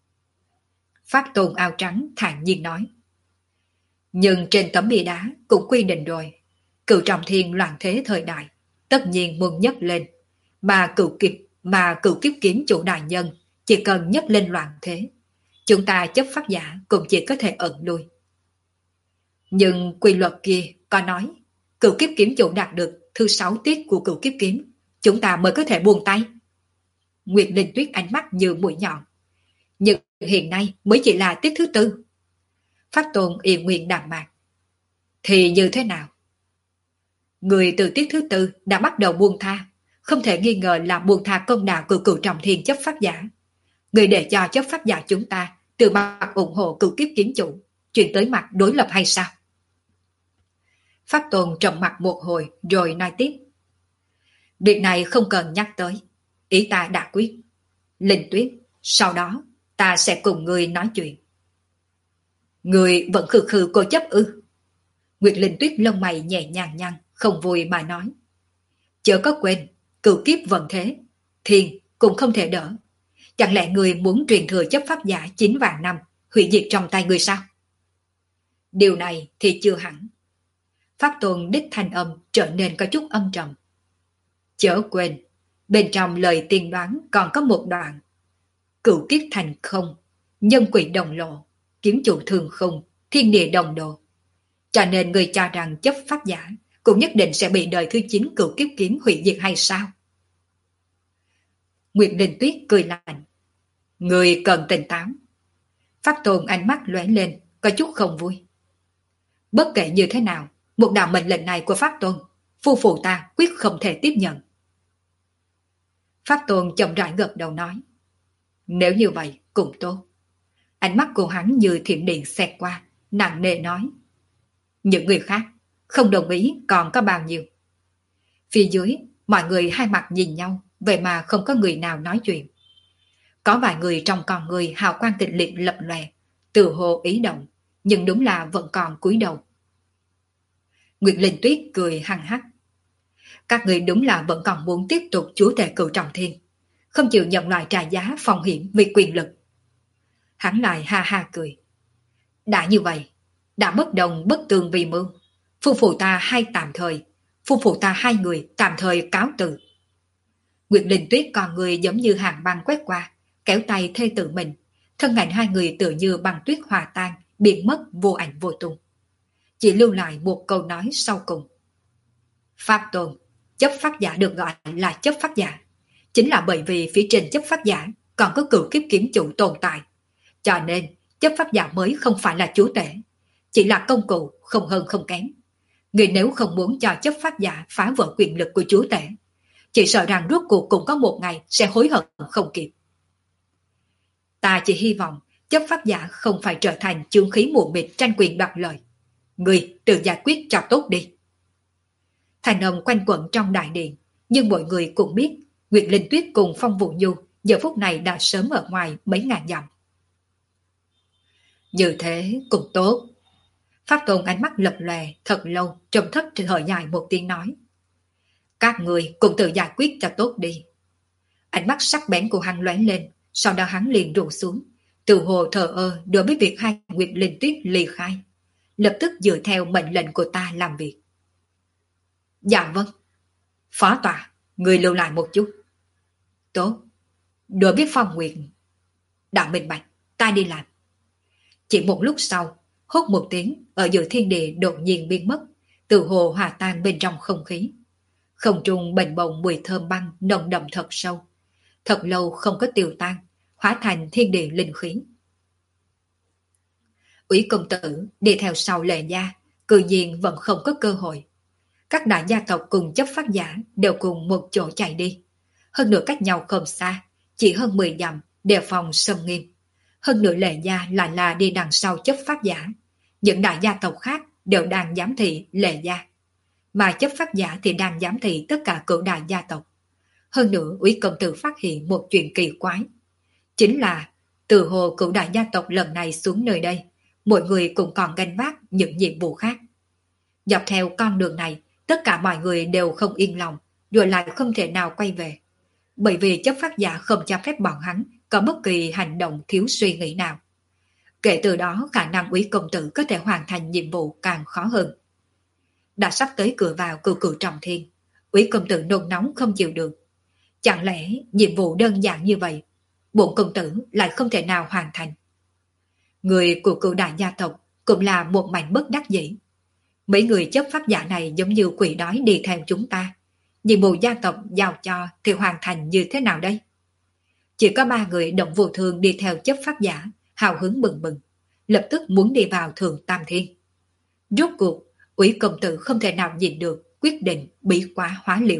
Pháp Tôn áo trắng thản nhiên nói, nhưng trên tấm bia đá cũng quy định rồi, cửu trọng thiên loạn thế thời đại, tất nhiên muốn nhấc lên, mà cửu kiếp mà cửu kiếp kiếm chủ đại nhân chỉ cần nhấc lên loạn thế, chúng ta chấp pháp giả cũng chỉ có thể ẩn lui. Nhưng quy luật kia có nói, cửu kiếp kiếm chủ đạt được thứ sáu tiết của cửu kiếp kiếm, chúng ta mới có thể buông tay. Nguyệt Linh Tuyết ánh mắt như mũi nhọn. Nhưng hiện nay mới chỉ là tiết thứ tư. Pháp Tôn yên nguyện đạm mạc. Thì như thế nào? Người từ tiết thứ tư đã bắt đầu buông tha, không thể nghi ngờ là buông tha công đạo của cửu trọng thiên chấp pháp giả. Người để cho chấp pháp giả chúng ta từ mặt ủng hộ cửu kiếp kiếm chủ, chuyển tới mặt đối lập hay sao? Pháp Tôn trầm mặt một hồi rồi nói tiếp. Việc này không cần nhắc tới, ý ta đã quyết. Linh Tuyết, sau đó ta sẽ cùng người nói chuyện. Người vẫn khư khư cố chấp ư? Nguyệt Linh Tuyết lông mày nhẹ nhàng nhăn, không vui mà nói. Chớ có quên, cửu kiếp vận thế, thiên cũng không thể đỡ. Chẳng lẽ người muốn truyền thừa chấp pháp giả chín vạn năm, hủy diệt trong tay người sao? Điều này thì chưa hẳn. Pháp Tôn đích thanh âm trở nên có chút âm trầm. Chớ quên, Bên trong lời tiên đoán còn có một đoạn: cửu kiếp thành không, nhân quỷ đồng lộ, kiếm chủ thường không, thiên địa đồng độ. Cho nên người cho rằng chấp pháp giả cũng nhất định sẽ bị đời thứ chín cửu kiếp kiếm hủy diệt hay sao? Nguyệt Linh Tuyết cười lạnh. Người cần tỉnh táo. Pháp Tôn ánh mắt lóe lên, có chút không vui. Bất kể như thế nào, một đạo mệnh lệnh này của Pháp Tôn, phu phụ ta quyết không thể tiếp nhận. Pháp Tôn chậm rãi gật đầu nói. Nếu như vậy, cũng tốt. Ánh mắt của hắn như thiểm điện xẹt qua, nặng nề nói. Những người khác, không đồng ý còn có bao nhiêu? Phía dưới, mọi người hai mặt nhìn nhau, vậy mà không có người nào nói chuyện. Có vài người trong con người hào quang kịch liệt lập lòe, từ hồ ý động, nhưng đúng là vẫn còn cúi đầu. Nguyệt Linh Tuyết cười hăng hắc. Các người đúng là vẫn còn muốn tiếp tục chúa tể cửu trọng thiên, không chịu nhận loại trả giá phong hiểm vì quyền lực. Hắn lại ha ha cười. Đã như vậy, đã bất đồng bất tường vì mưu, phu phụ ta hai tạm thời, phu phụ ta hai người tạm thời cáo từ. Nguyệt Linh Tuyết còn người giống như hàng băng quét qua, kéo tay thê tự mình, thân ảnh hai người tựa như băng tuyết hòa tan, biến mất vô ảnh vô tung. Chỉ lưu lại một câu nói sau cùng. Pháp Tôn, chấp pháp giả được gọi là chấp pháp giả, chính là bởi vì phía trên chấp pháp giả còn có cửu kiếp kiếm chủ tồn tại, cho nên chấp pháp giả mới không phải là chúa tể, chỉ là công cụ, không hơn không kém. Người nếu không muốn cho chấp pháp giả phá vỡ quyền lực của chúa tể, chỉ sợ rằng rốt cuộc cũng có một ngày sẽ hối hận không kịp. Ta chỉ hy vọng chấp pháp giả không phải trở thành chướng khí mù mịt tranh quyền đoạt lợi. Người tự giải quyết cho tốt đi. Thành âm quanh quẩn trong đại điện, nhưng mọi người cũng biết Nguyệt Linh Tuyết cùng Phong Vũ Nhu giờ phút này đã sớm ở ngoài mấy ngàn dặm. Như thế cũng tốt. Pháp Tôn ánh mắt lập lòe thật lâu, trầm thất thở dài một tiếng nói. Các người cũng tự giải quyết cho tốt đi. Ánh mắt sắc bén của hắn lóe lên, sau đó hắn liền rủ xuống, từ hồ thờ ơ đối với việc hai Nguyệt Linh Tuyết ly khai, lập tức dựa theo mệnh lệnh của ta làm việc. Dạ vâng. Phó tòa, người lưu lại một chút. Tốt. Đối với Phong Nguyệt, đã minh bạch, ta đi làm. Chỉ một lúc sau, hốt một tiếng, ở giữa thiên địa đột nhiên biến mất, từ hồ hòa tan bên trong không khí. Không trung bềnh bồng mùi thơm băng nồng đậm thật sâu, thật lâu không có tiêu tan, hóa thành thiên địa linh khí. Úy công tử đi theo sau Lệ gia, cư nhiên vẫn không có cơ hội. Các đại gia tộc cùng chấp pháp giả đều cùng một chỗ chạy đi. Hơn nữa cách nhau không xa, chỉ hơn mười dặm, đề phòng sông nghiêm. Hơn nữa Lệ gia lại là đi đằng sau chấp pháp giả. Những đại gia tộc khác đều đang giám thị Lệ gia, mà chấp pháp giả thì đang giám thị tất cả cửu đại gia tộc. Hơn nữa Úy công tử phát hiện một chuyện kỳ quái, chính là từ hồ cửu đại gia tộc lần này xuống nơi đây, mọi người cũng còn gánh vác những nhiệm vụ khác. Dọc theo con đường này, tất cả mọi người đều không yên lòng, rồi lại không thể nào quay về, bởi vì chấp pháp giả không cho phép bọn hắn có bất kỳ hành động thiếu suy nghĩ nào. Kể từ đó khả năng Úy công tử có thể hoàn thành nhiệm vụ càng khó hơn. Đã sắp tới cửa vào cửu cửu trọng thiên, Úy công tử nôn nóng không chịu được. Chẳng lẽ nhiệm vụ đơn giản như vậy, bổn công tử lại không thể nào hoàn thành? Người của cửu đại gia tộc cũng là một mảnh bất đắc dĩ. Mấy người chấp pháp giả này giống như quỷ đói đi theo chúng ta. Nhiệm vụ gia tộc giao cho thì hoàn thành như thế nào đây? Chỉ có ba người động vô thương đi theo chấp pháp giả, hào hứng bừng bừng, lập tức muốn đi vào Thượng Tam Thiên. Rốt cuộc, Úy công tử không thể nào nhìn được, quyết định bí quá hóa liệu.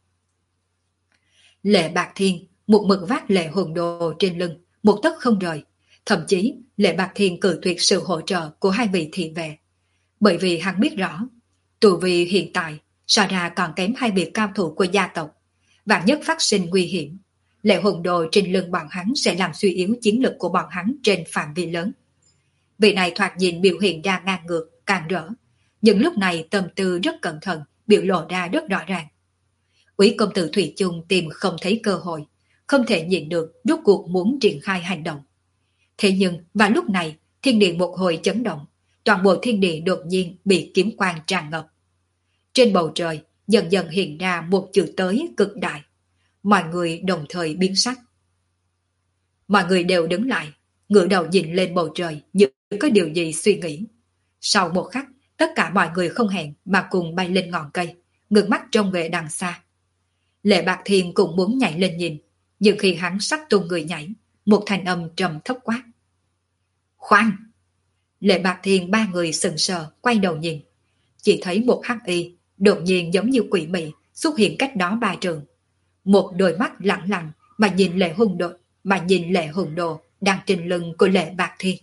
Lệ Bạc Thiên một mực vác Lệ Hồn Đồ trên lưng, một tấc không rời. Thậm chí Lệ Bạc Thiên cự tuyệt sự hỗ trợ của hai vị thị vệ, bởi vì hắn biết rõ tù vì hiện tại so ra còn kém hai vị cao thủ của gia tộc. Vạn nhất phát sinh nguy hiểm, Lệ Hồn Đồ trên lưng bọn hắn sẽ làm suy yếu chiến lực của bọn hắn trên phạm vi lớn. Vị này thoạt nhìn biểu hiện ra ngang ngược, càng rỡ, nhưng lúc này tâm tư rất cẩn thận, biểu lộ ra rất rõ ràng. Úy công tử thủy chung tìm không thấy cơ hội, không thể nhịn được, rốt cuộc muốn triển khai hành động. Thế nhưng vào lúc này, thiên địa một hồi chấn động, toàn bộ thiên địa đột nhiên bị kiếm quang tràn ngập. Trên bầu trời dần dần hiện ra một chữ tới cực đại. mọi người đồng thời biến sắc. Mọi người đều đứng lại, ngửa đầu nhìn lên bầu trời như có điều gì suy nghĩ. Sau một khắc, tất cả mọi người không hẹn mà cùng bay lên ngọn cây, ngước mắt trông về đằng xa. Lệ Bạc Thiên cũng muốn nhảy lên nhìn, nhưng khi hắn sắp tung người nhảy, một thanh âm trầm thấp quát. Khoan! Lệ Bạc Thiên ba người sừng sờ quay đầu nhìn, chỉ thấy một hắc y đột nhiên giống như quỷ mị xuất hiện cách đó ba trường. Một đôi mắt lẳng lặng mà nhìn Lệ Hùng Đồ, mà nhìn Lệ Hùng Đồ đang trên lưng của Lệ Bạc Thiên.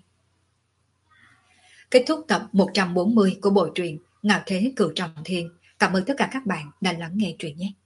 Kết thúc tập một trăm bốn mươi của bộ truyện Ngạo Thế Cửu Trọng Thiên. Cảm ơn tất cả các bạn đã lắng nghe truyện nhé.